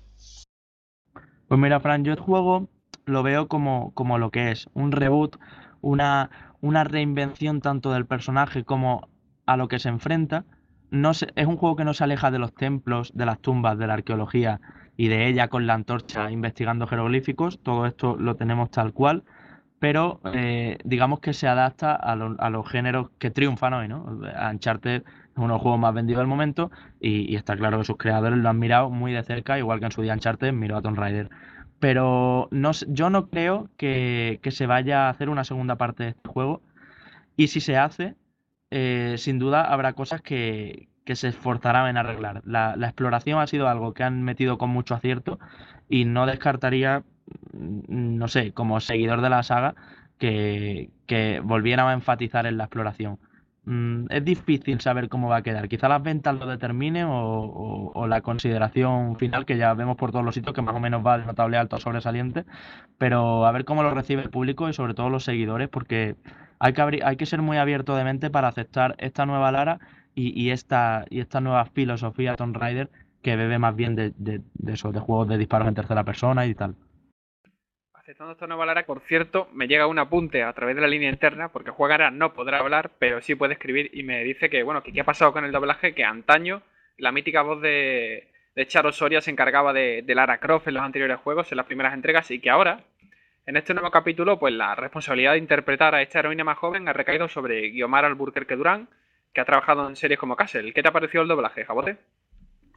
Pues mira, Fran, yo el juego lo veo como, como lo que es, un reboot, una, una reinvención tanto del personaje como a lo que se enfrenta. No se- es un juego que no se aleja de los templos, de las tumbas, de la arqueología y de ella con la antorcha investigando jeroglíficos. Todo esto lo tenemos tal cual, pero eh, digamos que se adapta a, lo- a los géneros que triunfan hoy, ¿no? Uncharted es uno de los juegos más vendidos del momento y, y está claro que sus creadores lo han mirado muy de cerca, igual que en su día Uncharted miró a Tomb Raider. Pero no, sé- yo no creo que, que se vaya a hacer una segunda parte de este juego y si se hace, eh, sin duda habrá cosas que, que se esforzarán en arreglar. La, la exploración ha sido algo que han metido con mucho acierto y no descartaría, mm, no sé, como seguidor de la saga, que, que volvieran a enfatizar en la exploración. Mm, es difícil saber cómo va a quedar. Quizá las ventas lo determinen o, o- o la consideración final, que ya vemos por todos los sitios, que más o menos va de notable alto a sobresaliente, pero a ver cómo lo recibe el público y sobre todo los seguidores, porque hay que, abrir- hay que ser muy abierto de mente para aceptar esta nueva Lara y, y esta, y esta nueva filosofía Tomb Raider que bebe más bien de, de, de eso, de juegos de disparos en tercera persona y tal. Aceptando esta nueva Lara, por cierto, me llega un apunte a través de la línea interna, porque Juan Ara no podrá hablar, pero sí puede escribir, y me dice que, bueno, que qué ha pasado con el doblaje, que antaño la mítica voz de, de Charo Soria se encargaba de, de Lara Croft en los anteriores juegos, en las primeras entregas, y que ahora, en este nuevo capítulo, pues la responsabilidad de interpretar a esta heroína más joven ha recaído sobre Guiomar Alburquerque Durán, que ha trabajado en series como Castle. ¿Qué te ha parecido el doblaje, Jabote?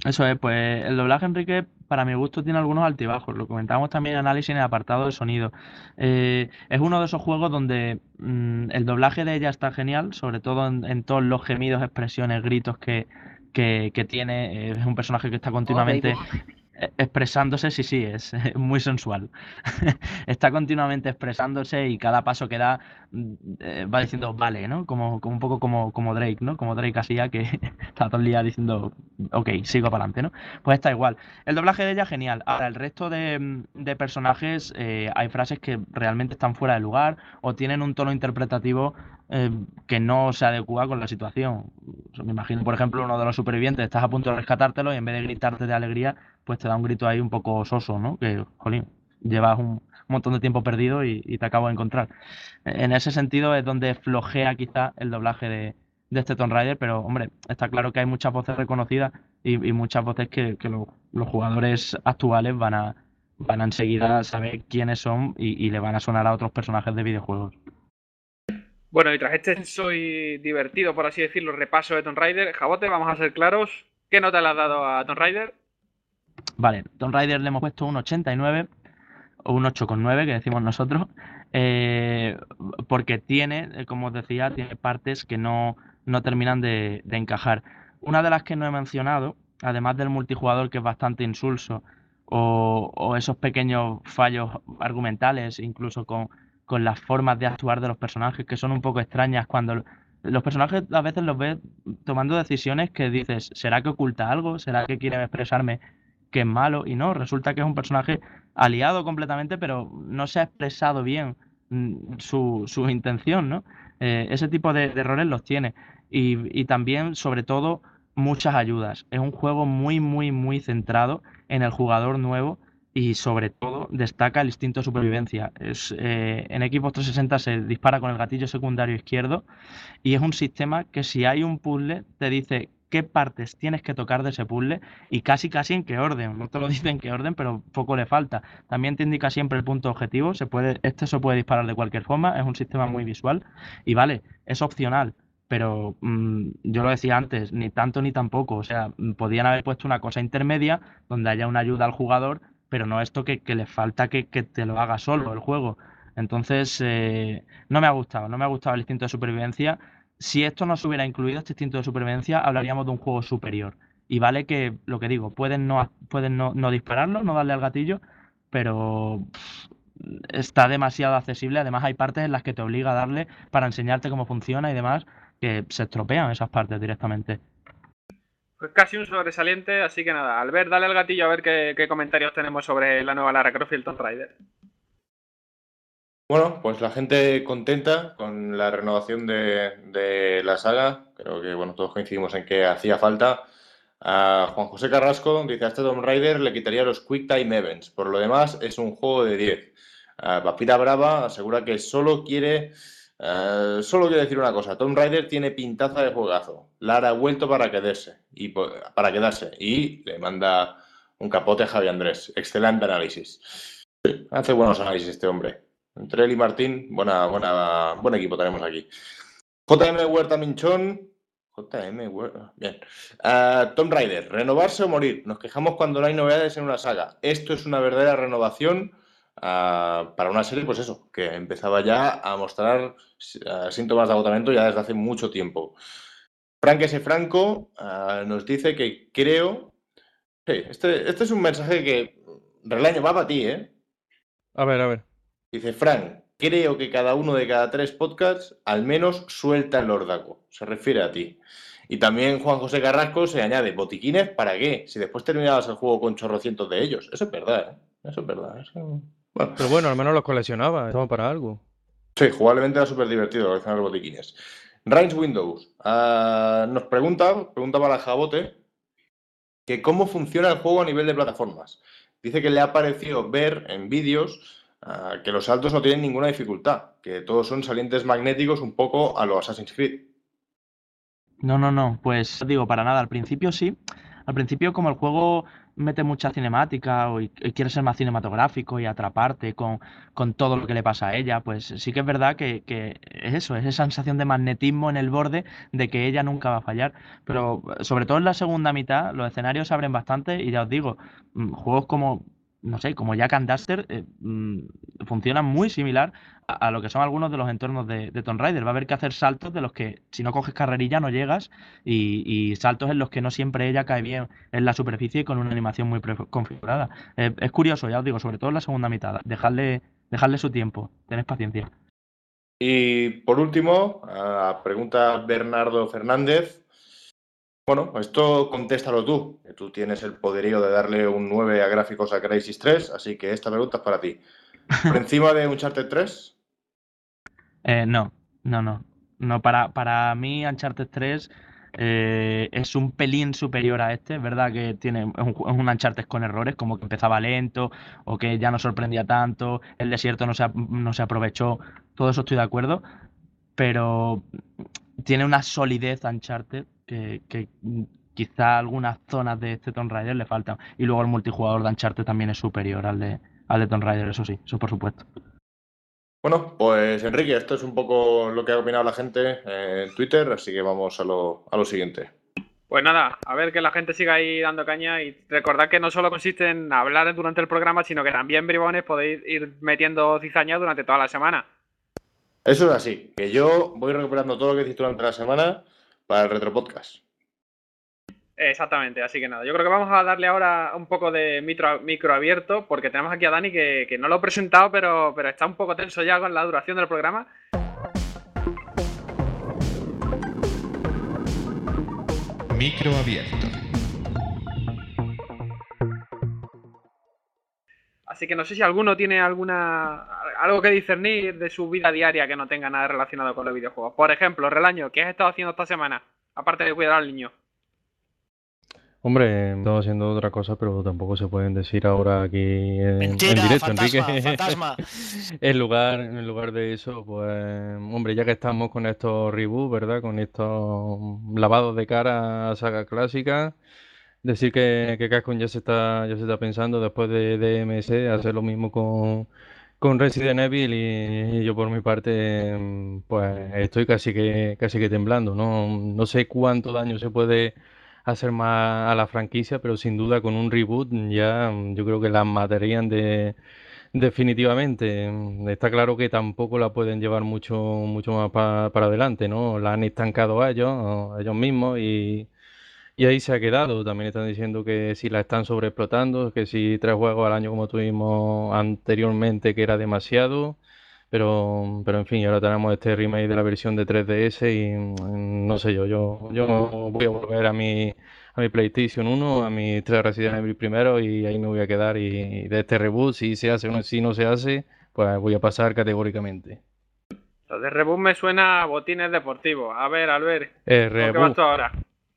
Eso es, pues el doblaje, Enrique, para mi gusto tiene algunos altibajos. Lo comentábamos también en análisis en el apartado de sonido. Eh, es uno de esos juegos donde mm, el doblaje de ella está genial, sobre todo en, en todos los gemidos, expresiones, gritos que, que, que tiene. Eh, es un personaje que está Oh, continuamente David. eh, expresándose, sí, sí, es eh, muy sensual. Está continuamente expresándose y cada paso que da mm, eh, va diciendo vale, ¿no? Como, como un poco como, como Drake, ¿no? Como Drake hacía que está todo el día diciendo ok, sigo para adelante, ¿no? Pues está igual. El doblaje de ella, genial. Ahora, el resto de, mm, de personajes, eh, hay frases que realmente están fuera de lugar o tienen un tono interpretativo eh, que no se adecua con la situación. O sea, me imagino, por ejemplo, uno de los supervivientes, estás a punto de rescatártelo y en vez de gritarte de alegría, pues te da un grito ahí un poco soso, ¿no? Que, jolín, llevas un montón de tiempo perdido y, y te acabo de encontrar. En ese sentido es donde flojea quizá el doblaje de, de este Tomb Raider, pero hombre, está claro que hay muchas voces reconocidas y, y muchas voces que, que lo- los jugadores actuales van a, van a enseguida saber quiénes son y, y le van a sonar a otros personajes de videojuegos. Bueno, y tras este soy divertido, por así decirlo, repaso de Tomb Raider, Jabote, vamos a ser claros. ¿Qué nota le has dado a Tomb Raider? Vale, Tomb Raider le hemos puesto un ochenta y nueve o un ocho coma nueve que decimos nosotros, eh, porque tiene, eh, como os decía, tiene partes que no, no terminan de, de encajar. Una de las que no he mencionado, además del multijugador que es bastante insulso, o, o esos pequeños fallos argumentales, incluso con, con las formas de actuar de los personajes, que son un poco extrañas cuando los personajes a veces los ves tomando decisiones que dices, ¿será que oculta algo? ¿Será que quiere expresarme que es malo? Y no, resulta que es un personaje aliado completamente, pero no se ha expresado bien mm, su, su intención, ¿no? Eh, ese tipo de, de errores los tiene. Y, y también, sobre todo, muchas ayudas. Es un juego muy, muy, muy centrado en el jugador nuevo y, sobre todo, destaca el instinto de supervivencia. Es, eh, en Xbox trescientos sesenta se dispara con el gatillo secundario izquierdo y es un sistema que si hay un puzzle te dice qué partes tienes que tocar de ese puzzle y casi casi en qué orden. No te lo dice en qué orden, pero poco le falta. También te indica siempre el punto objetivo. Se puede, este se puede disparar de cualquier forma. Es un sistema muy visual y vale, es opcional. Pero mm, yo lo decía antes, ni tanto ni tampoco. O sea, mm, podían haber puesto una cosa intermedia donde haya una ayuda al jugador, pero no esto que, que le falta que, que te lo haga solo el juego. Entonces, eh, no me ha gustado, no me ha gustado el instinto de supervivencia. Si esto no se hubiera incluido, este instinto de supervivencia, hablaríamos de un juego superior. Y vale que, lo que digo, pueden no, pueden no, no dispararlo, no darle al gatillo, pero pff, está demasiado accesible. Además, hay partes en las que te obliga a darle para enseñarte cómo funciona y demás, que se estropean esas partes directamente. Pues casi un sobresaliente, así que nada, Albert, dale al gatillo a ver qué, qué comentarios tenemos sobre la nueva Lara Croft y el Tomb Raider. Bueno, pues la gente contenta con la renovación de, de la saga. Creo que bueno, todos coincidimos en que hacía falta. A Juan José Carrasco dice: a este Tomb Raider le quitaría los Quick Time Events. Por lo demás, es un juego de diez. Uh, Papira Brava asegura que solo quiere, uh, solo quiere decir una cosa: Tomb Raider tiene pintaza de juegazo. Lara ha vuelto para quedarse y para quedarse y le manda un capote a Javi Andrés. Excelente análisis. Sí, hace buenos análisis este hombre. Entre él y Martín, buena, buena, buen equipo tenemos aquí. J M Huerta Minchón. J M Huerta. Bien. Uh, Tomb Raider, renovarse o morir. Nos quejamos cuando no hay novedades en una saga. Esto es una verdadera renovación uh, para una serie, pues eso, que empezaba ya a mostrar uh, síntomas de agotamiento ya desde hace mucho tiempo. Frank S. Franco uh, nos dice que creo. Hey, este, este es un mensaje que. Relaño, va para ti, ¿eh? A ver, a ver. Dice Frank, creo que cada uno de cada tres podcasts al menos suelta el ordaco. Se refiere a ti. Y también Juan José Carrasco se añade, ¿botiquines para qué? Si después terminabas el juego con chorrocientos de ellos. Eso es verdad, ¿eh? Eso es verdad. Eso... Bueno. Pero bueno, al menos los coleccionaba, estaba para algo. Sí, jugablemente era súper divertido coleccionar los botiquines. Rains Windows uh, nos pregunta, pregunta para Jabote, que cómo funciona el juego a nivel de plataformas. Dice que le ha parecido ver en vídeos Uh, que los saltos no tienen ninguna dificultad, que todos son salientes magnéticos un poco a lo Assassin's Creed. No, no, no, pues digo, para nada. Al principio sí. Al principio, como el juego mete mucha cinemática o y, y quiere ser más cinematográfico y atraparte con, con todo lo que le pasa a ella, pues sí que es verdad que, que es eso, es esa sensación de magnetismo en el borde de que ella nunca va a fallar. Pero sobre todo en la segunda mitad, los escenarios se abren bastante y ya os digo, mm, juegos como, no sé, como Jak and Daxter eh, mm, funcionan muy similar a, a lo que son algunos de los entornos de, de Tomb Raider. Va a haber que hacer saltos de los que si no coges carrerilla no llegas y, y saltos en los que no siempre ella cae bien en la superficie y con una animación muy configurada. Eh, es curioso, ya os digo, sobre todo en la segunda mitad. Dejarle, dejarle su tiempo, tened paciencia. Y por último, a pregunta Bernardo Fernández. Bueno, esto contéstalo tú, que tú tienes el poderío de darle un nueve a gráficos a Crysis tres, así que esta pregunta es para ti. ¿Por encima de Uncharted tres? Eh, no, no, no. No, para, para mí Uncharted tres eh, es un pelín superior a este. Es verdad que tiene es un, es un Uncharted con errores, como que empezaba lento o que ya no sorprendía tanto, el desierto no se, no se aprovechó, todo eso estoy de acuerdo, pero tiene una solidez Uncharted que, que quizá algunas zonas de este Tomb Raider le faltan. Y luego el multijugador de Uncharted también es superior al de, al de Tomb Raider, eso sí, eso por supuesto. Bueno, pues Enrique, esto es un poco lo que ha opinado la gente en Twitter, así que vamos a lo, a lo siguiente. Pues nada, a ver que la gente siga ahí dando caña y recordad que no solo consiste en hablar durante el programa, sino que también, bribones, podéis ir metiendo cizaña durante toda la semana. Eso es así, que yo voy recuperando todo lo que hiciste durante la semana para el Retropodcast. Exactamente, así que nada, yo creo que vamos a darle ahora un poco de micro, micro abierto, porque tenemos aquí a Dani que, que no lo he presentado, pero, pero está un poco tenso ya con la duración del programa. Micro abierto. Así que no sé si alguno tiene alguna algo que discernir de su vida diaria que no tenga nada relacionado con los videojuegos. Por ejemplo, Relaño, ¿qué has estado haciendo esta semana? Aparte de cuidar al niño. Hombre, estaba haciendo otra cosa, pero tampoco se pueden decir ahora aquí en, Mentira, en directo, fantasma, Enrique. fantasma. En lugar, en lugar de eso, pues, hombre, ya que estamos con estos reboots, ¿verdad? Con estos lavados de cara a saga clásica, decir que, que Capcom ya se está, ya se está pensando después de D M S hacer lo mismo con, con Resident Evil y, y yo por mi parte, pues, estoy casi que, casi que temblando, ¿no? No sé cuánto daño se puede hacer más a la franquicia, pero sin duda con un reboot ya mm, yo creo que la matarían de definitivamente. Mm, Está claro que tampoco la pueden llevar mucho mucho más pa- para adelante, ¿no? La han estancado a ellos, a ellos mismos y, y ahí se ha quedado. También están diciendo que si la están sobreexplotando, que si tres juegos al año como tuvimos anteriormente que era demasiado. Pero, pero en fin, ahora tenemos este remake de la versión de tres D S y mm, no sé yo, yo, yo voy a volver a mi, a mi PlayStation uno, a mi tres Resident Evil primero y ahí me voy a quedar y de este reboot, si se hace o si no se hace, pues voy a pasar categóricamente. Lo de reboot me suena a botines deportivos. A ver, Albert, Eh, ¿con qué vas reboot. tú ahora?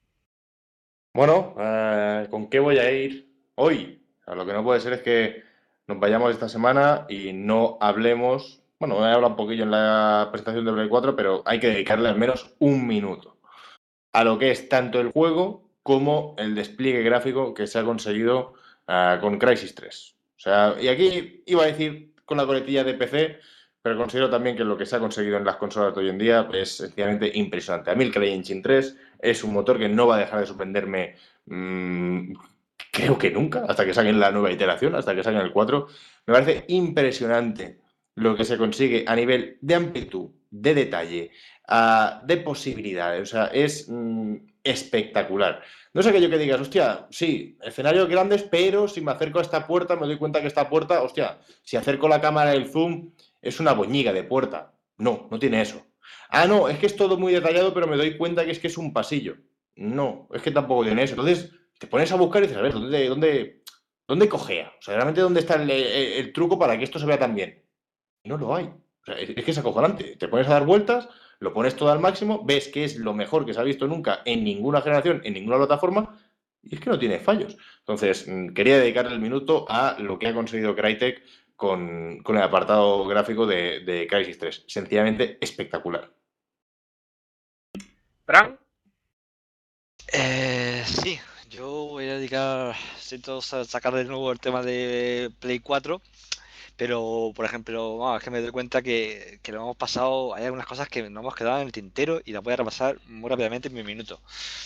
Bueno, eh, ¿con qué voy a ir hoy? A lo que no puede ser es que nos vayamos esta semana y no hablemos. Bueno, he hablado un poquillo en la presentación de Play cuatro, pero hay que dedicarle al menos un minuto a lo que es tanto el juego como el despliegue gráfico que se ha conseguido uh, con Crysis tres. O sea, y aquí iba a decir con la coletilla de P C, pero considero también que lo que se ha conseguido en las consolas de hoy en día es sencillamente impresionante. A mí el CryEngine tres es un motor que no va a dejar de sorprenderme, mmm, creo que nunca, hasta que saquen la nueva iteración, hasta que saquen el cuatro. Me parece impresionante lo que se consigue a nivel de amplitud, de detalle, uh, de posibilidades. O sea, es mmm, espectacular. No es aquello que digas, hostia, sí, escenarios grandes, pero si me acerco a esta puerta me doy cuenta que esta puerta, hostia, si acerco la cámara del zoom, es una boñiga de puerta. No, no tiene eso. Ah, no, es que es todo muy detallado, pero me doy cuenta que es que es un pasillo. No, es que tampoco tiene eso. Entonces te pones a buscar y dices, a ver, ¿dónde, dónde, dónde cojea? O sea, realmente, ¿dónde está el, el, el truco para que esto se vea tan bien? Y no lo hay. O sea, es, es que es acojonante. Te pones a dar vueltas, lo pones todo al máximo, ves que es lo mejor que se ha visto nunca en ninguna generación, en ninguna plataforma, y es que no tiene fallos. Entonces, quería dedicarle el minuto a lo que ha conseguido Crytek con, con el apartado gráfico de, de Crysis tres. Sencillamente espectacular. ¿Fran? Eh, sí, yo voy a dedicar, siento sa- sacar de nuevo el tema de Play cuatro, pero por ejemplo, vamos, es que me doy cuenta que, que lo hemos pasado, hay algunas cosas que nos hemos quedado en el tintero y las voy a repasar muy rápidamente en mi minuto.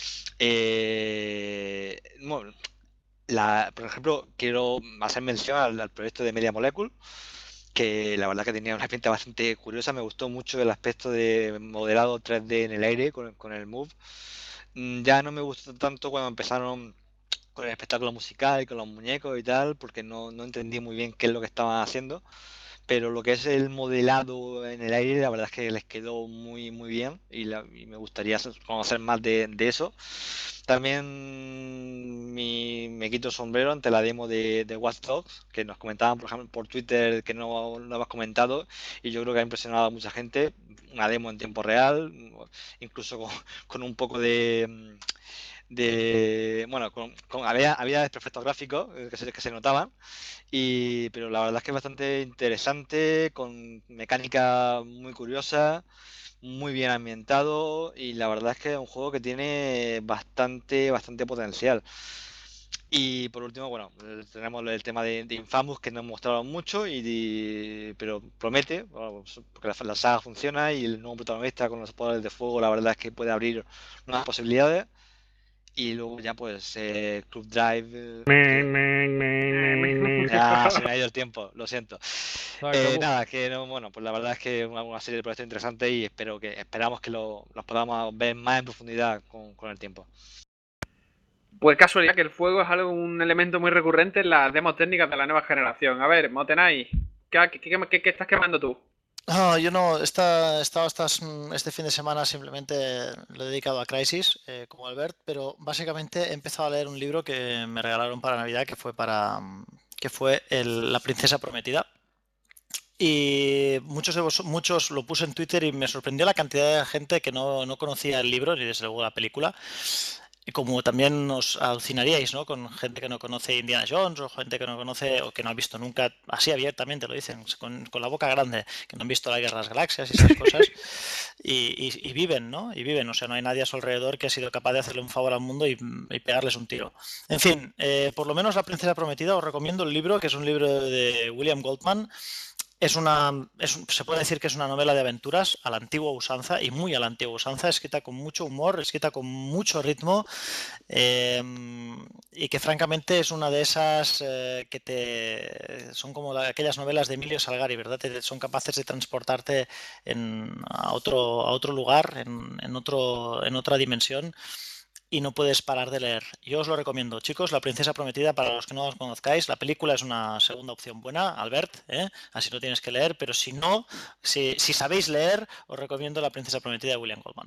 Eh, bueno, la, por ejemplo, quiero hacer mención al, al proyecto de Media Molecule, que la verdad que tenía una pinta bastante curiosa. Me gustó mucho el aspecto de modelado tres D en el aire con, con el Move. Mm, Ya no me gustó tanto cuando empezaron con el espectáculo musical y con los muñecos y tal, porque no, no entendí muy bien qué es lo que estaban haciendo. Pero lo que es el modelado en el aire, la verdad es que les quedó muy, muy bien y, la- y me gustaría conocer más de, de eso. También mi- me quito el sombrero ante la demo de, de Watch Dogs, que nos comentaban, por ejemplo, por Twitter que no lo hemos comentado, y yo creo que ha impresionado a mucha gente. Una demo en tiempo real, incluso con, con un poco de, de bueno, con, con- había, había desperfectos gráficos eh, que se, que se notaban, y, pero la verdad es que es bastante interesante, con mecánica muy curiosa, muy bien ambientado y la verdad es que es un juego que tiene bastante, bastante potencial. Y por último, bueno, eh, tenemos el tema de, de Infamous que no hemos mostrado mucho, y, y- pero promete, bueno, porque la, la saga funciona y el nuevo protagonista con los poderes de fuego, la verdad es que puede abrir nuevas posibilidades. Y luego ya pues eh, Club Drive, eh, Me, que me, me, me, me, me. ya se me ha ido el tiempo, lo siento. Se Eh, acabó. nada, que no, bueno, pues la verdad es que es una, una serie de proyectos interesantes y espero que esperamos que lo, los podamos ver más en profundidad con, con el tiempo. Pues casualidad que el fuego es algo, un elemento muy recurrente en las demos técnicas de la nueva generación. A ver, Motenai, ¿qué, qué, qué- qué estás quemando tú? No, yo no, esta, estado estas, mm, este fin de semana simplemente lo he dedicado a Crisis, eh, como Albert, pero básicamente he empezado a leer un libro que me regalaron para Navidad, que fue para, mm, que fue el- La princesa prometida. Y muchos de vos, muchos lo puse en Twitter y me sorprendió la cantidad de gente que no, no conocía el libro ni desde luego la película. Y como también os alucinaríais, ¿no? Con gente que no conoce Indiana Jones o gente que no conoce o que no ha visto nunca, así abiertamente lo dicen, con, con la boca grande, que no han visto la Guerra de las Galaxias y esas cosas, y, y- y viven, ¿no? Y viven, o sea, no hay nadie a su alrededor que ha sido capaz de hacerle un favor al mundo y, y pegarles un tiro. En fin, eh, por lo menos La Princesa Prometida, os recomiendo el libro, que es un libro de William Goldman. Es una, es un- se puede decir que es una novela de aventuras a la antigua usanza y muy a la antigua usanza, escrita con mucho humor, escrita con mucho ritmo, eh, y que francamente es una de esas eh, que te son como la- aquellas novelas de Emilio Salgari, ¿verdad? Te- son capaces de transportarte en, a otro, a otro lugar, en, en otro, en otra dimensión, y no puedes parar de leer. Yo os lo recomiendo, chicos, La Princesa Prometida, para los que no os conozcáis. La película es una segunda opción buena, Albert, ¿eh? Así no tienes que leer, pero si no, si, si sabéis leer, os recomiendo La Princesa Prometida de William Goldman.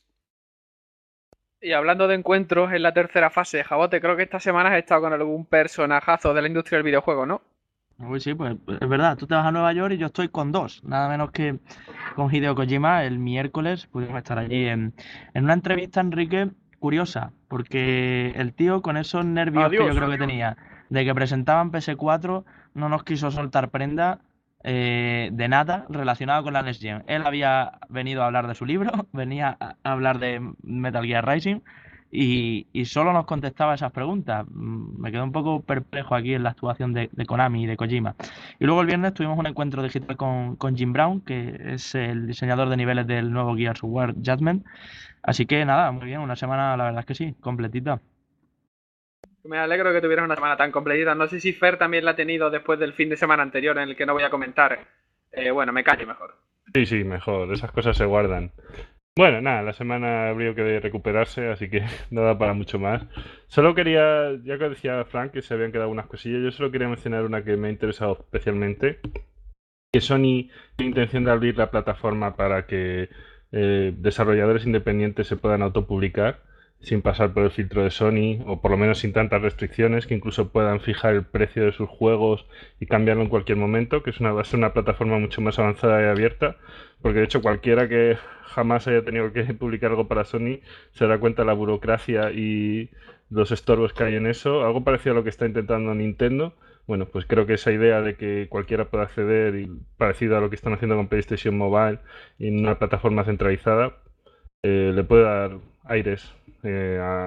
Y hablando de encuentros en la tercera fase, Jabote, creo que esta semana has estado con algún personajazo de la industria del videojuego, ¿no? Uy, sí, pues es verdad, tú te vas a Nueva York y yo estoy con dos, nada menos que con Hideo Kojima. El miércoles pudimos estar allí en, en una entrevista, Enrique, curiosa, porque el tío con esos nervios que yo Adiós. creo que tenía de que presentaban P S cuatro no nos quiso soltar prenda eh, de nada relacionado con la Next Gen. Él había venido a hablar de su libro, venía a hablar de Metal Gear Rising y, y solo nos contestaba esas preguntas. Mm, Me quedé un poco perplejo aquí en la actuación de, de Konami y de Kojima. Y luego el viernes tuvimos un encuentro digital con, con Jim Brown, que es el diseñador de niveles del nuevo Gears of War Judgment. Así que nada, muy bien, una semana, la verdad es que sí, completita. Me alegro que tuvieras una semana tan completita. No sé si Fer también la ha tenido después del fin de semana anterior en el que no voy a comentar. Eh, bueno, me callo mejor. Sí, sí, mejor. Esas cosas se guardan. Bueno, nada, la semana habría que recuperarse, así que no da para mucho más. Solo quería, ya que decía Frank que se habían quedado unas cosillas, yo solo quería mencionar una que me ha interesado especialmente, que Sony tiene intención de abrir la plataforma para que eh, desarrolladores independientes se puedan autopublicar sin pasar por el filtro de Sony, o por lo menos sin tantas restricciones, que incluso puedan fijar el precio de sus juegos y cambiarlo en cualquier momento, que es una, va a ser una plataforma mucho más avanzada y abierta, porque de hecho cualquiera que jamás haya tenido que publicar algo para Sony se da cuenta de la burocracia y los estorbos que hay en eso, algo parecido a lo que está intentando Nintendo. Bueno, pues creo que esa idea de que cualquiera pueda acceder, y parecido a lo que están haciendo con PlayStation Mobile y en una plataforma centralizada, eh, le puede dar aires eh, a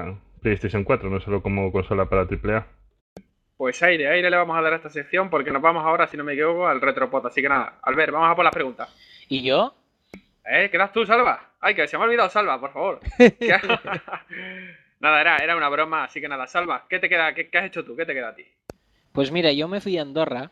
PlayStation cuatro, no solo como consola para triple A. Pues aire, aire le vamos a dar a esta sección porque nos vamos ahora, si no me equivoco, al Retropod. Así que nada, Albert, vamos a por las preguntas. ¿Y yo? ¿Eh? ¿Quedas tú, Salva? Ay, que se me ha olvidado Salva, por favor. Nada, era, era una broma, así que nada, Salva, ¿qué te queda? ¿Qué, qué has hecho tú? ¿Qué te queda a ti? Pues mira, yo me fui a Andorra.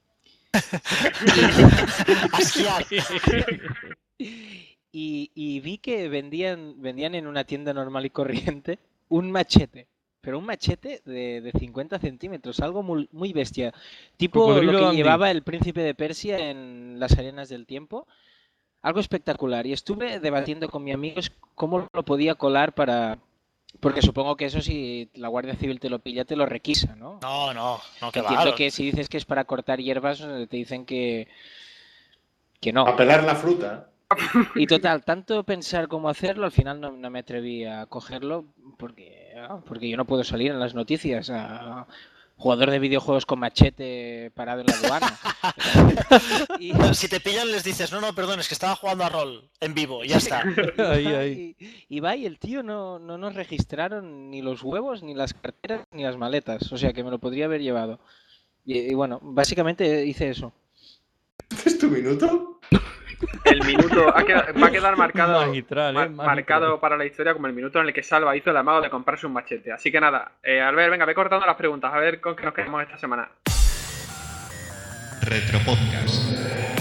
y, y vi que vendían, vendían en una tienda normal y corriente un machete. Pero un machete de, de cincuenta centímetros, algo muy, muy bestia. Tipo Cocodrilo lo que Andy. llevaba el príncipe de Persia en las arenas del tiempo. Algo espectacular. Y estuve debatiendo con mis amigos cómo lo podía colar para... Porque supongo que eso, si la Guardia Civil te lo pilla, te lo requisa, ¿no? No, no, no, que Entiendo va. que si dices que es para cortar hierbas, te dicen que... Que no. A pelar la fruta. Y total, tanto pensar cómo hacerlo, al final no, no me atreví a cogerlo porque, porque yo no puedo salir en las noticias a jugador de videojuegos con machete parado en la aduana. Y, Si te pillan les dices, no, no, perdón, es que estaba jugando a rol en vivo, y ya está. Ahí, ahí. y, y va, y el tío no, no nos registraron ni los huevos, ni las carteras, ni las maletas. O sea que me lo podría haber llevado. Y, y bueno, básicamente hice eso. ¿Es tu minuto? El minuto ha quedado- va a quedar marcado, Magistral, ma- ¿eh? Magistral. marcado para la historia como el minuto en el que Salva hizo el amago de comprarse un machete. Así que nada, eh, Albert, venga, ve cortando las preguntas, a ver con qué nos quedamos esta semana. Retropodcast.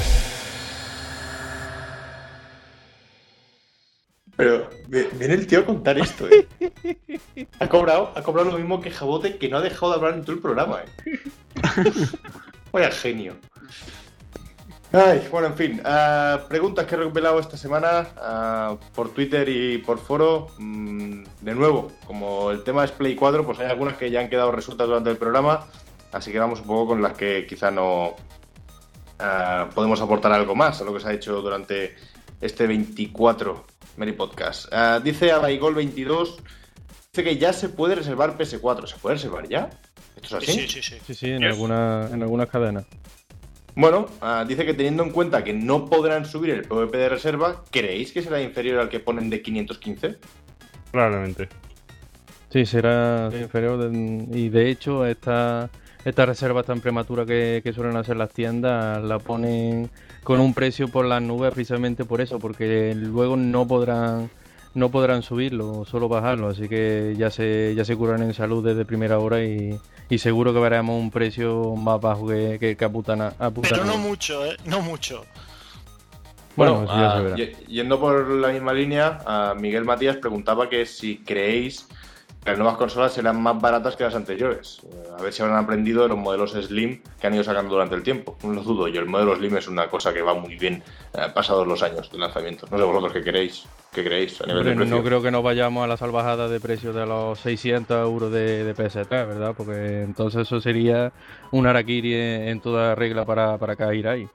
Pero vi- viene el tío a contar esto, ¿eh? Ha cobrado, ha cobrado lo mismo que Jabote, que no ha dejado de hablar en todo el programa, ¿eh? Vaya genio. Ay, bueno, en fin. ah, preguntas que he revelado esta semana ah, por Twitter y por foro. Mm, de nuevo, como el tema es Play cuatro, pues hay algunas que ya han quedado resueltas durante el programa. Así que vamos un poco con las que quizá no ah, podemos aportar algo más a lo que se ha hecho durante este veinticuatro Meri Podcast. Ah, dice Abaigol veintidós, dice que ya se puede reservar P S cuatro. ¿Se puede reservar ya? ¿Esto es así? Sí, sí, sí. Sí, sí, en, Yes. alguna, en algunas cadenas. Bueno, ah, dice que teniendo en cuenta que no podrán subir el P V P de reserva, ¿creéis que será inferior al que ponen de quinientos quince? Probablemente. Sí, será inferior. de- y de hecho, esta, esta reserva tan prematura que, que suelen hacer las tiendas la ponen con un precio por las nubes precisamente por eso, porque luego no podrán no podrán subirlo, solo bajarlo. Así que ya se ya se curan en salud desde primera hora y, y seguro que veremos un precio más bajo que, que, que apuntan a, apuntan Pero a- no mucho, ¿eh? No mucho. Bueno, Bueno, eso ya se ah, verá. y- yendo por la misma línea, ah, Miguel Matías preguntaba que si creéis que las nuevas consolas serán más baratas que las anteriores. Eh, A ver si habrán aprendido de los modelos Slim que han ido sacando durante el tiempo. No lo dudo yo, el modelo Slim es una cosa que va muy bien eh, pasados los años de lanzamiento. No sé vosotros qué queréis, qué creéis a nivel Hombre, de precio. no creo que nos vayamos a la salvajada de precio de los seiscientos euros de, de P S tres, ¿verdad? Porque entonces eso sería un harakiri en, en toda regla para, para caer ahí.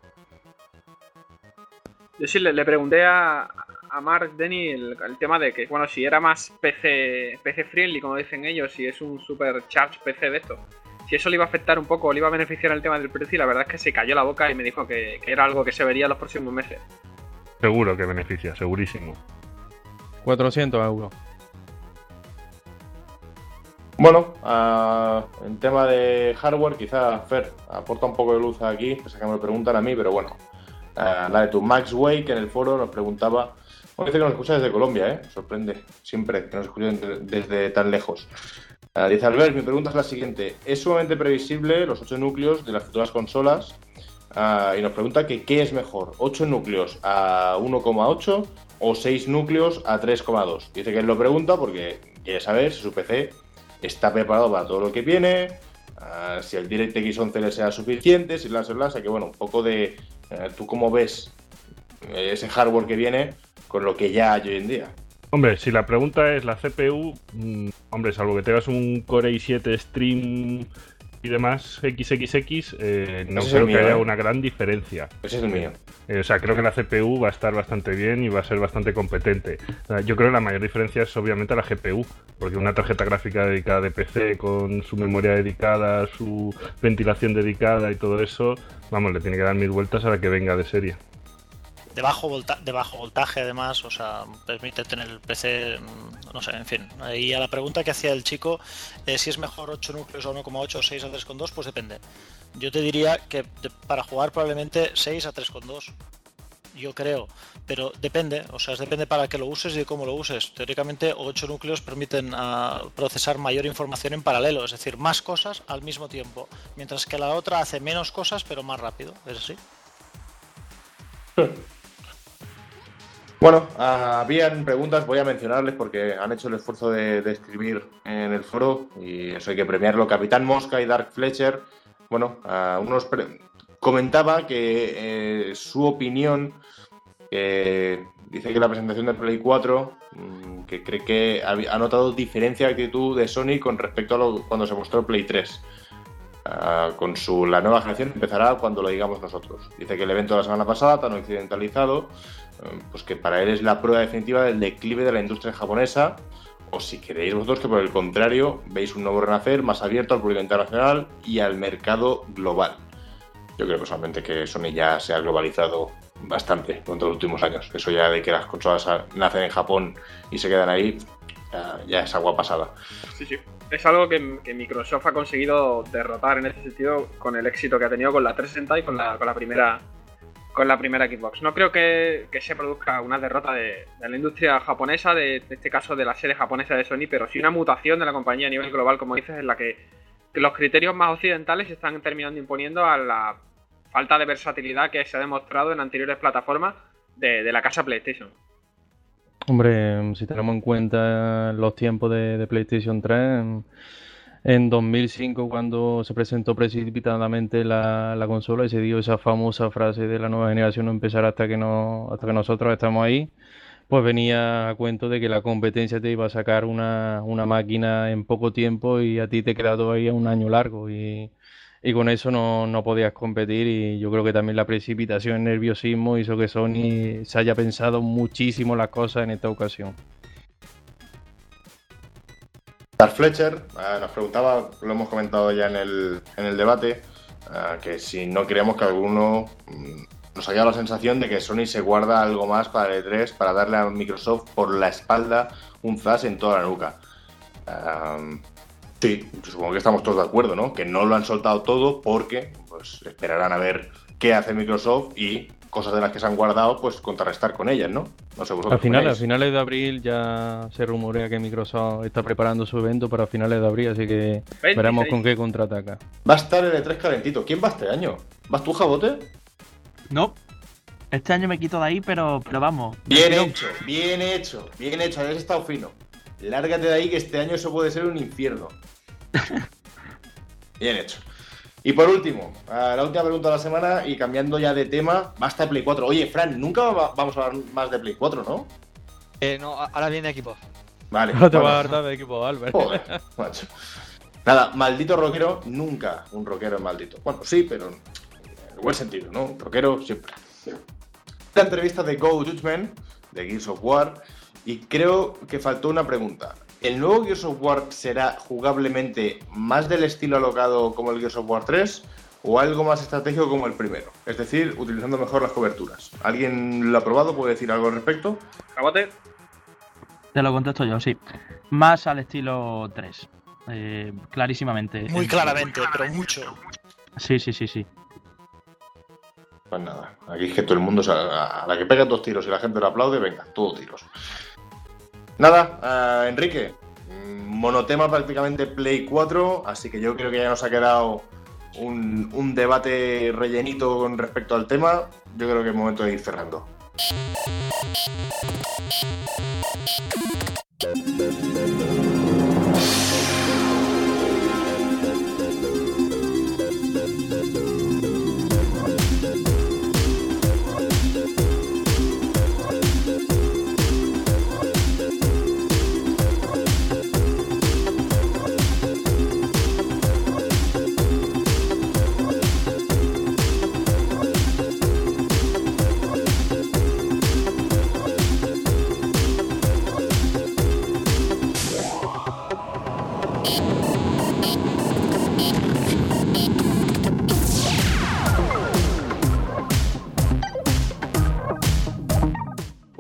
Yo sí le, le pregunté a, a Mark Denny el, el tema de que, bueno, si era más P C, P C friendly, como dicen ellos, si es un supercharge P C de esto, si eso le iba a afectar un poco, le iba a beneficiar el tema del precio, y la verdad es que se cayó la boca y me dijo que, que era algo que se vería en los próximos meses. Seguro que beneficia, segurísimo. cuatrocientos euros. Bueno, ah, en tema de hardware, quizá Fer aporta un poco de luz aquí, pese a que me lo preguntan a mí, pero bueno. Ah, la de tu Max Way, que en el foro nos preguntaba. Bueno, dice que nos escucha desde Colombia, ¿eh? Sorprende siempre que nos escuchen de- desde tan lejos. Ah, dice Albert, mi pregunta es la siguiente. ¿Es sumamente previsible los ocho núcleos de las futuras consolas? Ah, y nos pregunta que qué es mejor, ocho núcleos a uno coma ocho o seis núcleos a tres coma dos. Dice que él lo pregunta porque quiere saber si su P C está preparado para todo lo que viene, uh, si el DirectX once le sea suficiente, si las las, que bueno, un poco de uh, tú cómo ves eh, ese hardware que viene con lo que ya hay hoy en día. Hombre, si la pregunta es la C P U, mmm, hombre, salvo que tengas un Core i siete Stream y demás equis equis equis, eh, no Ese es creo el que mío, haya ¿eh? una gran diferencia. Ese es el mío. Eh, o sea, creo que la C P U va a estar bastante bien y va a ser bastante competente. O sea, yo creo que la mayor diferencia es obviamente la G P U, porque una tarjeta gráfica dedicada de P C con su memoria dedicada, su ventilación dedicada y todo eso, vamos, le tiene que dar mil vueltas a la que venga de serie. de bajo volta de bajo voltaje además, o sea, permite tener el P C, no sé, en fin. Y a la pregunta que hacía el chico, eh, si es mejor ocho núcleos a uno coma ocho o seis a tres coma dos, pues depende. Yo te diría que de, para jugar probablemente seis a tres coma dos. Yo creo, pero depende, o sea, depende para qué lo uses y de cómo lo uses. Teóricamente, ocho núcleos permiten uh, procesar mayor información en paralelo, es decir, más cosas al mismo tiempo, mientras que la otra hace menos cosas pero más rápido, ¿es así? Bueno, uh, habían preguntas, voy a mencionarles porque han hecho el esfuerzo de, de escribir en el foro y eso hay que premiarlo. Capitán Mosca y Dark Fletcher, bueno, uh, unos pre comentaba que eh, su opinión, eh, dice que la presentación de Play cuatro, mmm, que cree que ha, ha notado diferencia de actitud de Sony con respecto a lo, cuando se mostró Play tres. Uh, con su, la nueva generación empezará cuando lo digamos nosotros. Dice que el evento de la semana pasada, tan occidentalizado, eh, pues que para él es la prueba definitiva del declive de la industria japonesa, o si queréis vosotros que por el contrario veis un nuevo renacer más abierto al público internacional y al mercado global. Yo creo personalmente que Sony ya se ha globalizado bastante durante los últimos años. Eso ya de que las consolas nacen en Japón y se quedan ahí, ya, ya es agua pasada. Sí, sí. Es algo que, que Microsoft ha conseguido derrotar en ese sentido con el éxito que ha tenido con la trescientos sesenta y con la, con la primera con la primera Xbox. No creo que, que se produzca una derrota de, de la industria japonesa, de, de este caso de la sede japonesa de Sony, pero sí una mutación de la compañía a nivel global, como dices, en la que que los criterios más occidentales se están terminando imponiendo a la falta de versatilidad que se ha demostrado en anteriores plataformas de, de la casa PlayStation. Hombre, si tenemos en cuenta los tiempos de, de PlayStation tres, en, en dos mil cinco cuando se presentó precipitadamente la, la consola y se dio esa famosa frase de la nueva generación no empezará hasta que, no, hasta que nosotros estamos ahí, pues venía a cuento de que la competencia te iba a sacar una, una máquina en poco tiempo y a ti te queda todavía un año largo y, y con eso no, no podías competir y yo creo que también la precipitación, el nerviosismo hizo que Sony se haya pensado muchísimo las cosas en esta ocasión. Dark Fletcher eh, nos preguntaba, lo hemos comentado ya en el, en el debate, eh, que si no creemos que alguno... Mmm, nos ha dado la sensación de que Sony se guarda algo más para el E tres para darle a Microsoft por la espalda un zas en toda la nuca. Um, sí, supongo que estamos todos de acuerdo, ¿no? Que no lo han soltado todo porque pues esperarán a ver qué hace Microsoft y cosas de las que se han guardado, pues contrarrestar con ellas, ¿no? No sé vosotros. Al final, a finales de abril ya se rumorea que Microsoft está preparando su evento para finales de abril, así que veintiséis. Veremos con qué contraataca. Va a estar el E tres calentito. ¿Quién va este año? ¿Vas tú, Jabote? No, este año me quito de ahí, pero, pero vamos. Bien hecho, bien hecho, bien hecho, habéis estado fino. Lárgate de ahí que este año eso puede ser un infierno. Bien hecho. Y por último, la última pregunta de la semana y cambiando ya de tema, basta de Play cuatro. Oye, Fran, nunca vamos a hablar más de Play cuatro, ¿no? Eh, no, ahora viene equipo. Vale. No te va a hartar de equipo, Albert. Joder, macho. Nada, maldito rockero, nunca un rockero es maldito. Bueno, sí, pero... en buen sentido, ¿no? Un rockero siempre. La entrevista de Go Judgment, de Gears of War, y creo que faltó una pregunta. ¿El nuevo Gears of War será jugablemente más del estilo alocado como el Gears of War tres o algo más estratégico como el primero? Es decir, utilizando mejor las coberturas. ¿Alguien lo ha probado? ¿Puede decir algo al respecto? ¿Cabote? Te lo contesto yo, sí. Más al estilo tres. Eh, clarísimamente. Muy claramente, pero mucho. Sí, sí, sí, sí. Pues nada, aquí es que todo el mundo, o sea, a la que pega dos tiros y la gente lo aplaude, venga, todos tiros. Nada, uh, Enrique, monotema prácticamente Play cuatro, así que yo creo que ya nos ha quedado un, un debate rellenito con respecto al tema. Yo creo que es momento de ir cerrando.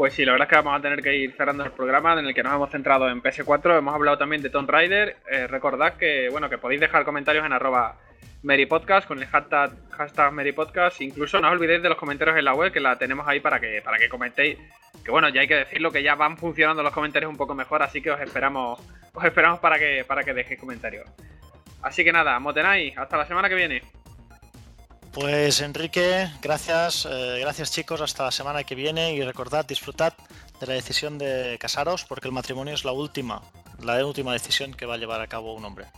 Pues sí, la verdad es que vamos a tener que ir cerrando el programa en el que nos hemos centrado en P S cuatro. Hemos hablado también de Tomb Raider. Eh, recordad que bueno que podéis dejar comentarios en arroba meripodcast con el hashtag, hashtag meripodcast. Incluso no os olvidéis de los comentarios en la web, que la tenemos ahí para que, para que comentéis. Que bueno, ya hay que decirlo que ya van funcionando los comentarios un poco mejor, así que os esperamos os esperamos para que, para que dejéis comentarios. Así que nada, Motenai, hasta la semana que viene. Pues Enrique, gracias, eh, gracias chicos, hasta la semana que viene y recordad, disfrutad de la decisión de casaros porque el matrimonio es la última, la última decisión que va a llevar a cabo un hombre.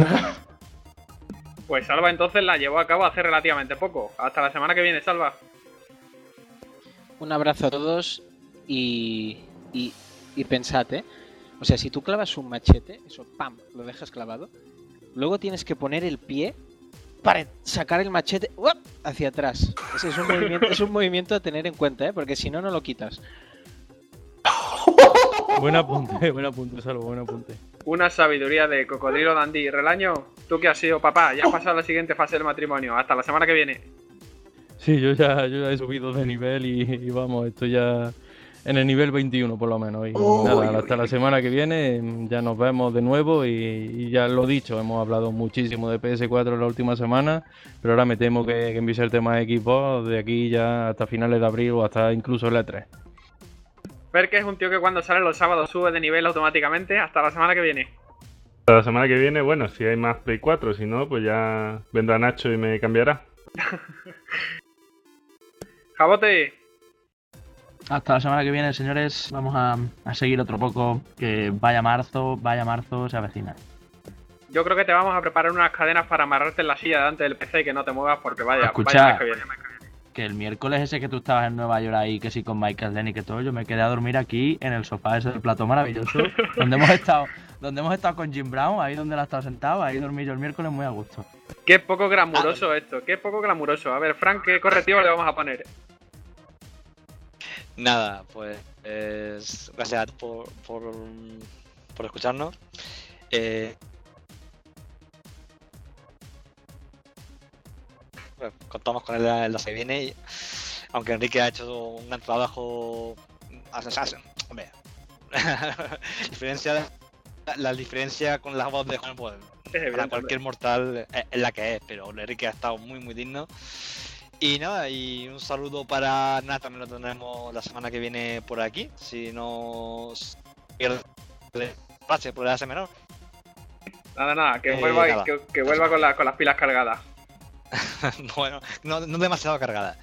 Pues Salva entonces la llevó a cabo hace relativamente poco. Hasta la semana que viene, Salva. Un abrazo a todos y, y, y pensad, ¿eh? O sea, si tú clavas un machete, eso, pam, lo dejas clavado, luego tienes que poner el pie para sacar el machete ¡uap! Hacia atrás. Ese es un movimiento, es un movimiento a tener en cuenta, ¿eh? Porque si no, no lo quitas. Buen apunte, buen apunte, Salvo, buen apunte. Una sabiduría de Cocodrilo Dandy. Relaño, tú que has sido papá, ya has pasado la siguiente fase del matrimonio. Hasta la semana que viene. Sí, yo ya, yo ya he subido de nivel y, y vamos, estoy ya en el nivel veintiuno por lo menos. Y oh, nada, uy, hasta uy. la semana que viene ya nos vemos de nuevo y, y ya lo dicho, hemos hablado muchísimo de P S cuatro en la última semana, pero ahora me temo que, que envíe el tema de equipos de aquí ya hasta finales de abril o hasta incluso el E tres. Ver que es un tío que cuando sale los sábados sube de nivel automáticamente. Hasta la semana que viene. Hasta la semana que viene, bueno, si hay más Play cuatro, si no, pues ya vendrá Nacho y me cambiará. Jabote. Hasta la semana que viene, señores. Vamos a, a seguir otro poco. Que vaya marzo, vaya marzo, se avecina. Yo creo que te vamos a preparar unas cadenas para amarrarte en la silla delante del P C y que no te muevas porque vaya, Escucha, vaya que viene. Que el miércoles ese que tú estabas en Nueva York ahí, que sí con Michael Lenny, que todo, yo me quedé a dormir aquí en el sofá ese del plató maravilloso, donde hemos estado donde hemos estado con Jim Brown, ahí donde él ha estado sentado, ahí dormí yo el miércoles muy a gusto. Qué poco glamuroso ah. esto, qué poco glamuroso. A ver, Frank, ¿qué correctivo le vamos a poner? Nada, pues eh, gracias por, por, por escucharnos. Eh, pues, contamos con él en la que viene, y, aunque Enrique ha hecho un gran trabajo. Hombre, diferencia, la diferencia con la voz de Juan, pues, para cualquier mortal es la que es, pero Enrique ha estado muy, muy digno. Y nada, y un saludo para Nat, también lo tendremos la semana que viene por aquí, si no pierde pase por el A S menor. Nada, nada, que vuelva, eh, nada. Que, que vuelva con, la, con las pilas cargadas. Bueno, no, no demasiado cargadas.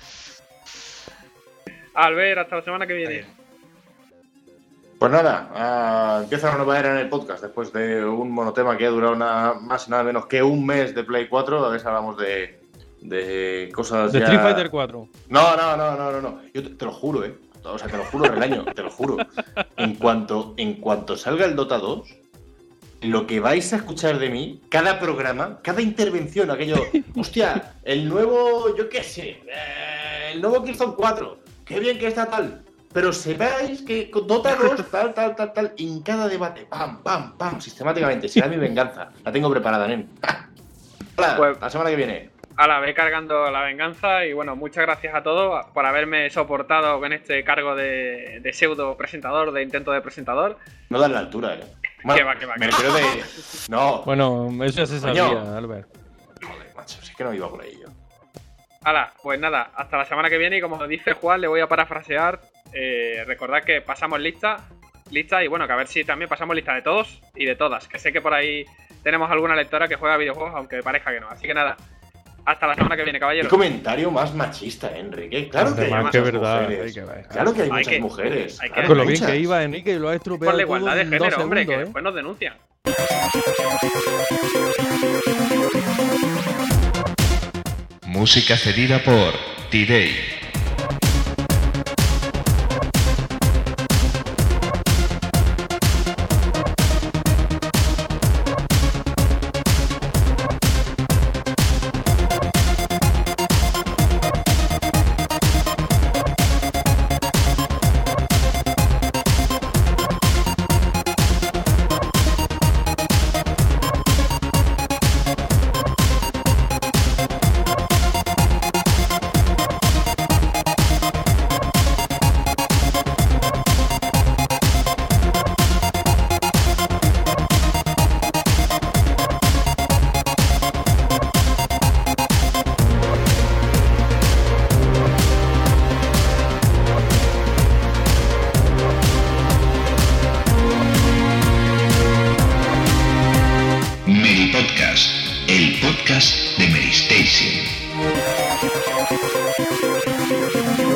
Albert, hasta la semana que viene. Pues nada, uh, empieza una nueva era en el podcast después de un monotema que ha durado nada más y nada menos que un mes de Play cuatro. A ver si hablamos de... de cosas de ya... Street Fighter cuatro. No, no, no, no, no, no. Yo te, te lo juro, eh. O sea, te lo juro, Relaño, te lo juro. En cuanto, en cuanto salga el Dota dos, lo que vais a escuchar de mí, cada programa, cada intervención, aquello, hostia, el nuevo, yo qué sé, eh, el nuevo Killzone cuatro, qué bien que está tal. Pero sepáis que con Dota dos, tal, tal, tal, tal, en cada debate, pam, pam, pam, sistemáticamente, será mi venganza. La tengo preparada, nen. Hola, pues, la semana que viene. A la vez cargando la venganza y bueno, muchas gracias a todos por haberme soportado con este cargo de, de pseudo presentador, de intento de presentador. No dan la altura, eh. Bueno, ¿Qué va, qué va, me qué refiero de... No. Bueno, eso ya se sabía, Coño. Albert. Joder, macho, si es que no iba por ahí yo. Hala, pues nada, hasta la semana que viene y como dice Juan, le voy a parafrasear. Eh, recordad que pasamos lista, lista y bueno, que a ver si también pasamos lista de todos y de todas. Que sé que por ahí tenemos alguna lectora que juega videojuegos, aunque parezca que no. Así que nada, hasta la semana que viene, caballeros. Qué comentario más machista, Enrique. Claro que hay más muchas verdad, mujeres. hay que ver. Claro que hay, hay muchas que, mujeres. Hay claro, que, Con lo muchas. bien que iba Enrique y lo ha estropeado. Por la igualdad de género, segundos, hombre, que ¿eh? después nos denuncian. Música cedida por T-Day. Podcast, el podcast de Medistation.